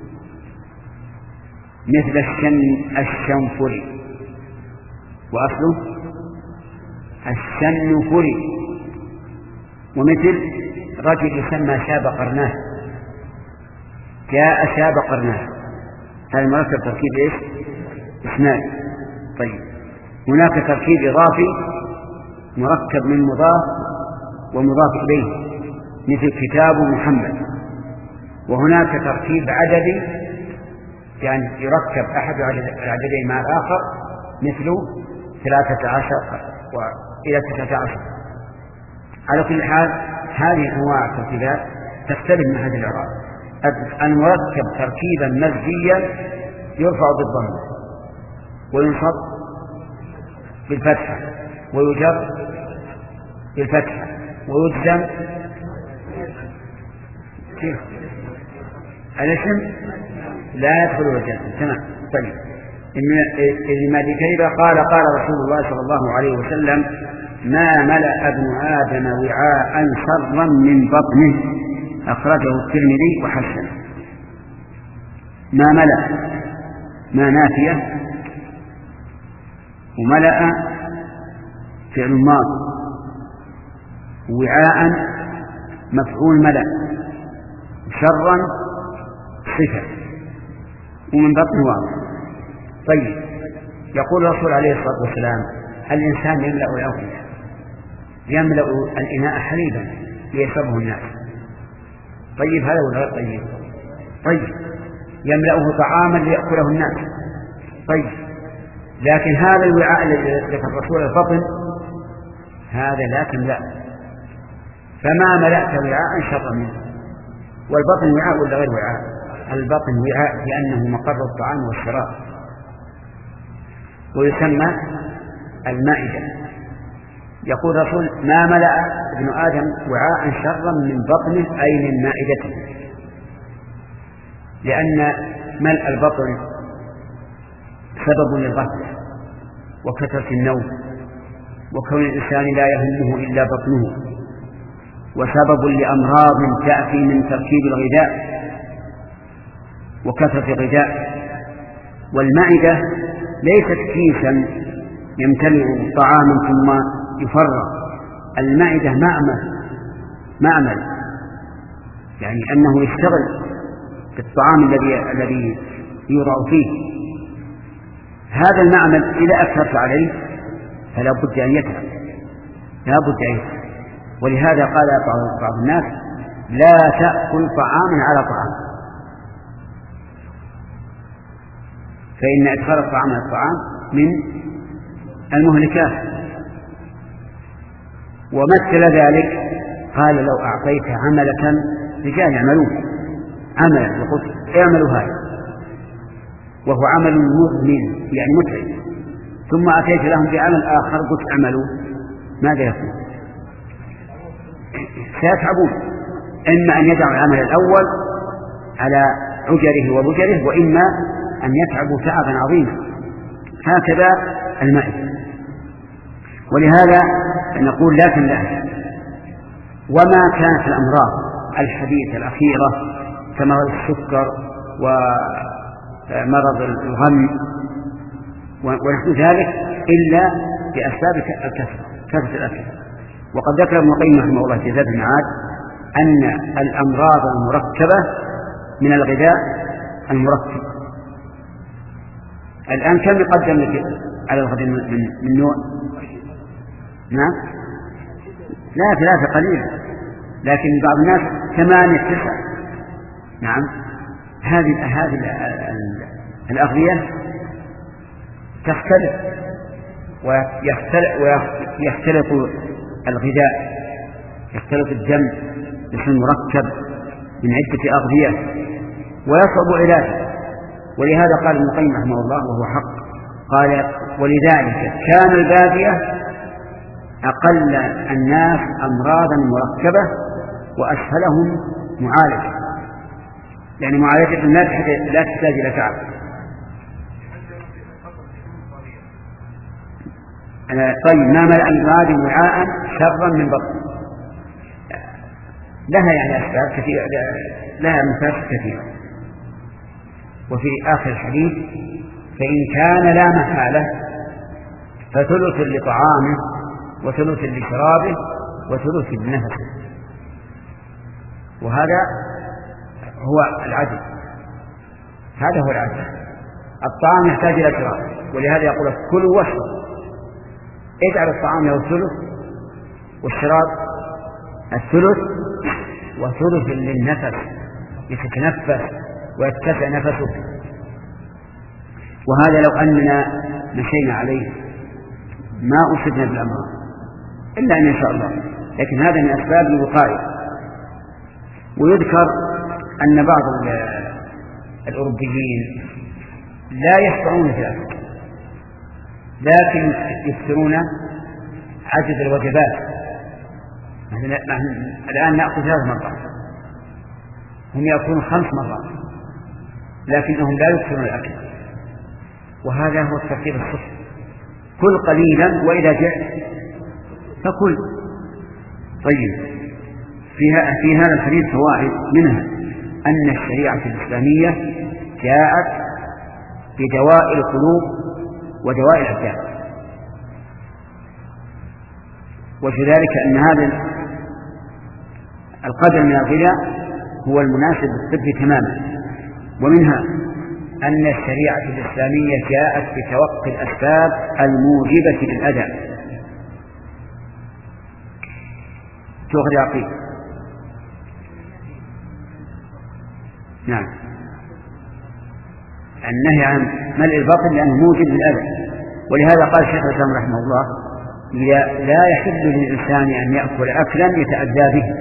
مثل الشن الشنفري، وأصله الشنفري. ومثل رجل يسمى شاب قرناه، جاء شاب قرناه، هذا مركب تركيب إيش؟ إسناد. طيب، هناك تركيب إضافي مركب من مضاف ومضاف إليه، مثل كتاب محمد. وهناك تركيب عددي، يعني يركب أحد العددين مع الآخر، مثل ثلاثة عشر وإلى تسعة عشر. على كل حال هذه أنواع التركيبات تختلف من هذه الإعراب. المركب تركيبا مزجيا يرفع بالضم وينصب بالفتحة ويجر بالفتحة ويجزم كيف؟ الاسم لا يدخل الجزم. تمام. طيب، ابن معدي كرم قال: قال رسول الله صلى الله عليه وسلم: ما ملأ ابن آدم وعاء شرا من بطنه. أخرجه الترمذي وحسنه. ما ملأ، ما نافية، وملأ فعل ماضي، وعاء مفعول ملأ، شرا صفة، ومن بطن واضح. طيب، يقول الرسول عليه الصلاة والسلام: الإنسان يملأ الأوعية، يملأ الإناء حليبا ليشربه الناس. طيب، هذا ولا غير طيب؟ طيب، يملأه طعاما ليأكله الناس. طيب، لكن هذا الوعاء الذي ذكر الرسول البطن، هذا لا تملأ. فما ملأت وعاء شرا منه. والبطن وعاء ولا غير وعاء؟ البطن وعاء لأنه مقر الطعام والشراب، ويسمى المائدة. يقول الرسول: ما ملأ ابن آدم وعاء شرا من بطنه، أي من مائدته، لأن ملء البطن سبب للغفلة وكثرة النوم، وكون الإنسان لا يهمه إلا بطنه، وسبب لأمراض تأتي من تركيب الغذاء وكثرة الغذاء. والمعدة ليست كيسا يمتلئ طعاما ثم يفرغ. المعدة معمل معمل يعني أنه يشتغل بالطعام الذي الذي يوضع فيه. هذا المعمل إذا أكثرت عليه فلا بد أن يتعب، لا بد أن يتعب. ولهذا قال بعض الناس: لا تأكل طعاما على طعام، فإن إدخال الطعام على الطعام من المهلكات. ومثل ذلك قال: لو أعطيت عملة رجال يعملون عملا وقلت اعملوا هذا، وهو عمل مؤمن يعني متعب، ثم أتيت لهم بعمل آخر قلت اعملوا، ماذا يكون؟ سيتعبون. إما أن يدعوا العمل الأول على عجره وبجره، وإما أن يتعبوا تعبا عظيما. هكذا المائدة. ولهذا نقول لا تملأها. وما كانت الأمراض الحديثة الأخيرة كمرض السكر ومرض الغم ونحو ذلك إلا بأسباب الكثرة كثرة الأكل. وقد ذكر ابن القيم رحمه الله في زاد المعاد أن الأمراض المركبة من الغذاء المركب. الآن كم يقدم لك على الغداء من, من نوع؟ نعم لا ثلاثة قليلة، لكن بعض الناس ثمانية تسعة. نعم هذه هذه الأغذية تختلف ويختلط الغذاء، يختلط الدم بشيء مركب من عدة أغذية ويصعب علاجه. ولهذا قال ابن القيم رحمه الله وهو حق، قال ولذلك كان البادية أقل الناس أمراضا مركبة وأسهلهم معالجة، يعني معالجة لا تحتاج إلى تعب. طيب ما ملأ المراد وعاء شرا من بطن، لها يعني أسباب كثيرة، لها مفاسد كثيرة. وفي آخر الحديث فإن كان لا محالة فثلث لطعامه وثلث لشرابه وثلث لنفسه، وهذا هو العدل، هذا هو العدل. الطعام يحتاج إلى شراب، ولهذا يقول كلوا واشربوا، اجعل الطعام له الثلث والشراب الثلث وثلث للنفس يتنفس ويتسع نفسه. وهذا لو أننا مشينا عليه ما أصبنا بالأمراض إلا أن شاء الله، لكن هذا من أسباب الوقاية. ويذكر أن بعض الأوروبيين لا يشبعون في الأكل، لكن يكثرون عدد الوجبات. نحن الآن نأكل ثلاث مرات، هم يأكلون خمس مرات، لكنهم لا يكثرون الأكل. وهذا هو الترتيب الصحي، كل قليلا وإذا جئت فكل. طيب فيها في هذا الحديث فوائد، منها أن الشريعة الإسلامية جاءت بدواء القلوب ودواء الأبدان، وفي ذلك أن هذا القدر من الغذاء هو المناسب للطب تماما. ومنها أن الشريعة الإسلامية جاءت بتوقي الأسباب الموجبة للأذى. تغري عقيل. نعم النهي عن ملء البطن لأنه موجب للأذى. ولهذا قال الشيخ الإسلام رحمه الله لا يحل للإنسان أن يأكل أكلا يتأذى به.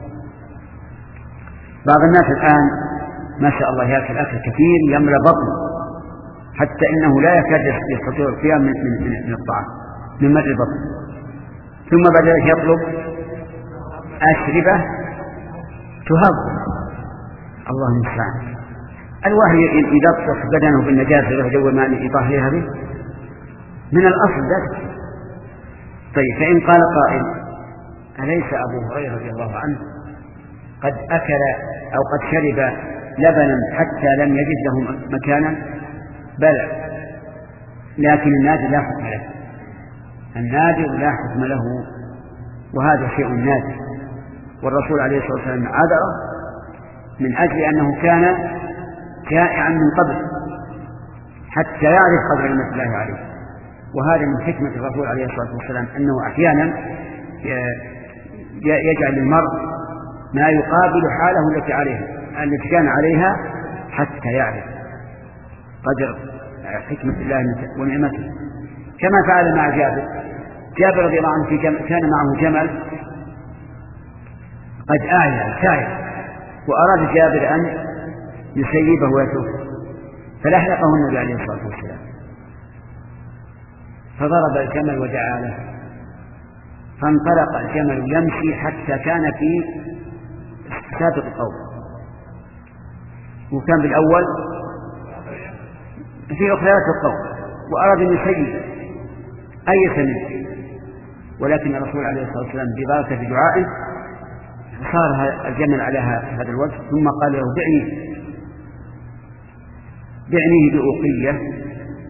بعض الناس الآن ما شاء الله يأكل أكل كثير يملأ بطنه حتى إنه لا يكاد يستطيع القيام من, من, من الطعام من ملء البطن، ثم بعد ذلك يطلب أشربة تهضم. الله المستعان. الواحد إذا اتصف بدنه بالنجاسة يرجو ما يطهرها به من الأصل ذلك. طيب فإن قال قائل أليس أبو هريرة رضي الله عنه قد أكل أو قد شرب لبنا حتى لم يجد له مكانا؟ بلى، لكن النادر لا حكم له، النادر لا حكم له، وهذا شيء نادر. والرسول عليه الصلاة والسلام عذر من أجل أنه كان جائعا من قبل حتى يعرف قدر نعمة الله عليه. وهذا من حكمة الرسول عليه الصلاة والسلام أنه أحيانا يجعل للمرء ما يقابل حاله التي عليها التي كان عليها حتى يعرف قدر حكمة الله ونعمته، كما فعل مع جابر. جابر رضي الله عنه في جمل كان معه جمل قد أعيا سائر، وأراد جابر أن يسيبه ويتركه فلحقه النبي عليه الصلاة والسلام فضرب الجمل ودعا له، فانطلق الجمل يمشي حتى كان في سابق القوم، وكان بالأول في أخريات القوم، وأراد أن يسيب أي سنة ولكن الرسول عليه الصلاة والسلام ببركة دعائه صار الجمل على هذا الوجه، ثم قال له بعني بعنيه بأوقية،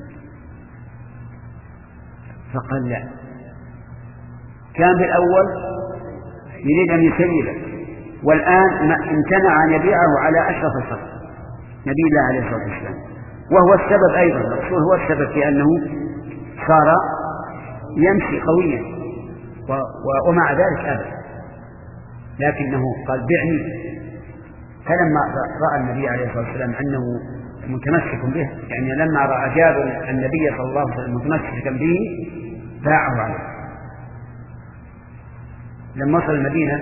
فقال لا. كان بالأول يريد أن يسيبه، والآن امتنع أن يبيعه على أشرف الخلق نبي الله عليه الصلاة والسلام، وهو السبب أيضا، الرسول هو السبب في أنه صار يمشي قويا ومع ذلك أبى، لكنه قال بعني. فلما رأى النبي عليه الصلاة والسلام أنه متمسك به، يعني لما رأى جابر النبي صلى الله عليه وسلم متمسكا به باعه عليه. لما وصل المدينة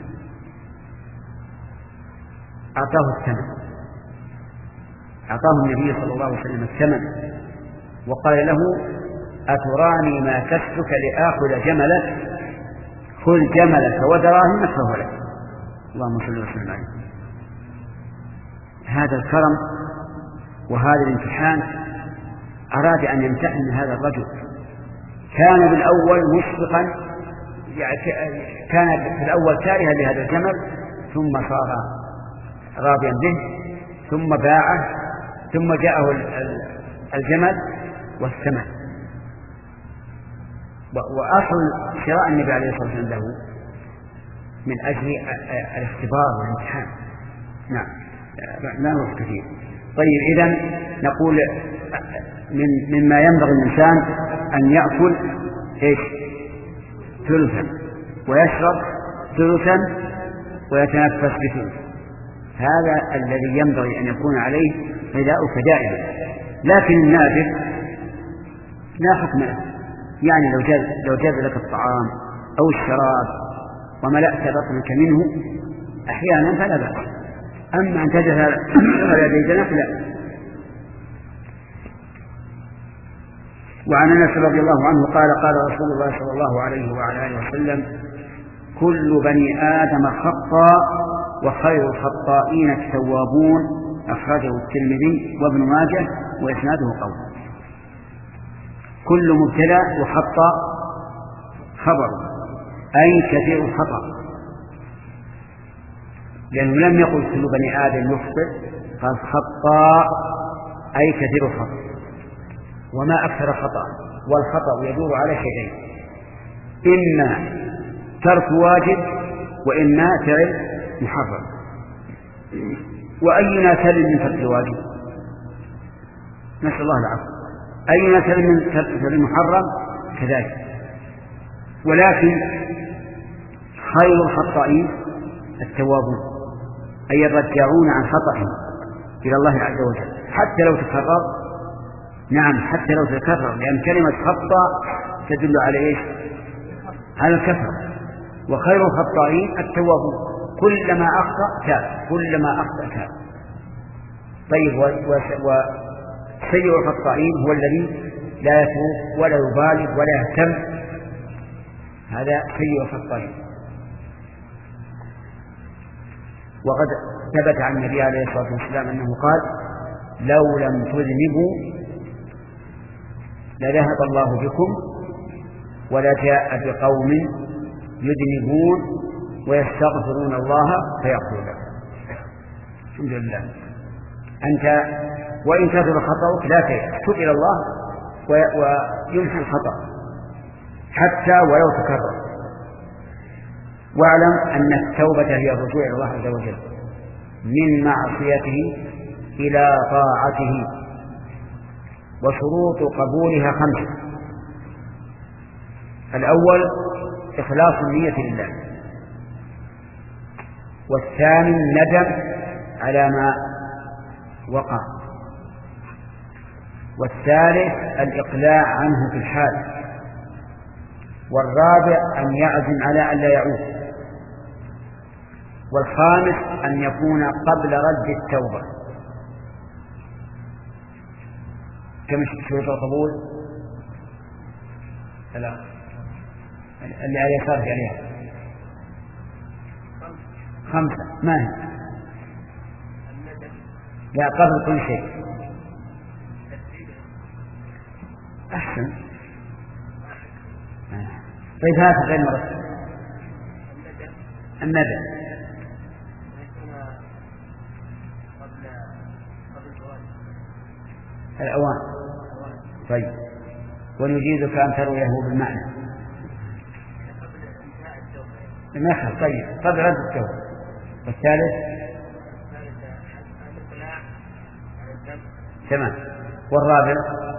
أعطاه الثمن، أعطاه النبي صلى الله عليه وسلم الثمن وقال له أتراني ما كسبك لآخذ جملك؟ خذ جملك ودراهمك فهو لك. اللهم صل وسلم عليه. هذا الكرم وهذا الامتحان أراد أن يمتحن هذا الرجل. كان بالأول مشفقا، كان في الأول كارها لهذا الجمل، ثم صار راضيا به، ثم باعه، ثم جاءه الجمل والثمن. وأصل شراء النبي عليه الصلاة والسلام له من أجل الاختبار والامتحان. نعم لا نوصف كثير. طيب إذن نقول من مما ينبغي الإنسان أن يأكل إيش؟ ثلثا، ويشرب ثلثا، ويتنفس بثلث. هذا الذي ينبغي أن يكون عليه غذاؤك دائما. لكن النادر لا حكم له، يعني لو جاز, لو جاز لك الطعام أو الشراب وملأت بطنك منه أحيانا فلا بأس، أما أن تجهل على بيدنك لا. وعن أنس رضي الله عنه قال قال رسول الله صلى الله عليه وعلى آله وسلم كل بني آدم خطاء وخير الخطائين التوابون، أخرجه الترمذي وابن ماجه وإسناده قوي. كل مبتلى وخطأ خبر، أي كثير الخطأ، لأنه لم يقل كل بني آدم يخطئ، قال خطاء أي كثير الخطأ. وما أكثر الخطأ، والخطأ يدور على شيئين: إما ترك واجب، وإما فعل محرم. وأينا سلم من ترك الواجب؟ نسأل الله العفو. أينا سلم من ترك المحرم؟ كذلك. ولكن خير الخطائين التوابون، أي الرجعون عن خطأهم إلى الله عز وجل حتى لو تكرر. نعم حتى لو تكرر، لأن كلمة خطأ تدل على إيش؟ على الكثرة. وخير الخطائين التوابون، كلما أخطأ تاب، كلما أخطأ تاب. طيب وسيء الخطائين هو الذي لا يتوب ولا يبالغ ولا يهتم، هذا سيء الخطائين. وقد ثبت عن النبي عليه الصلاة والسلام أنه قال لو لم تذنبوا لذهب الله بكم ولا جاء بقوم يذنبون ويستغفرون الله فيغفر لهم. الحمد لله. أنت وإن كثر خطأك لا تيأس، تب إلى الله ويمحى الخطأ حتى ولو تكرر. واعلم أن التوبة هي الرجوع إلى الله عز وجل من معصيته إلى طاعته، وشروط قبولها خمسة: الأول إخلاص النية لله، والثاني الندم على ما وقع، والثالث الإقلاع عنه في الحال، والرابع أن يعزم على أن لا يعود، والخامس أن يكون قبل رد التوبة. كم شروط القبول؟ لا اللي على يسار عليها خمسة. ما هي؟ لا قبل كل شيء. أحسن. طيب هات غير مرتب. الندم الأوان. طيب ونجيزك أن ترويه بالمعنى المحل. طيب قبل رد التوبة. والثالث تمام. والرابع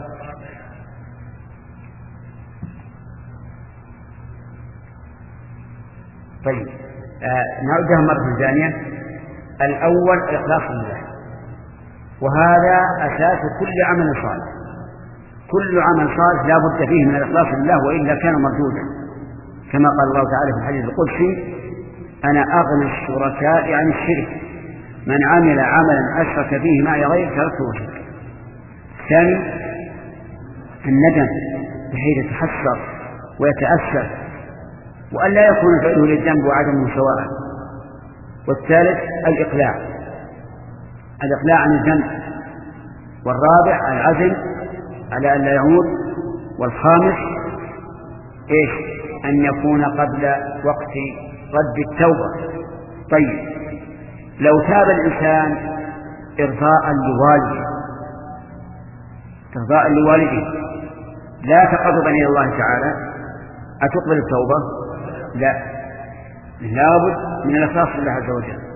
طيب آه نعودها مرة ثانية. الأول إخلاص لله، وهذا أساس كل عمل صالح. كل عمل صالح لا بد فيه من الإخلاص لله وإلا كان مردودا، كما قال الله تعالى في الحديث القدسي: أنا أغنى الشركاء عن الشرك، من عمل عملا أشرك فيه معي غير تركته وشرك. الثاني الندم بحيث يتحسر ويتأسف وأن لا يكون فعله للذنب وعدمه سواء. والثالث الإقلاع الإقلاع عن الذنب. والرابع العزم على أن لا يعود. والخامس إيش؟ أن يكون قبل وقت رد التوبة. طيب لو تاب الإنسان إرضاء لوالده إرضاء لوالده لا تقربا إلى الله تعالى، أتقبل التوبة؟ لا، لابد من الإخلاص لله عز وجل.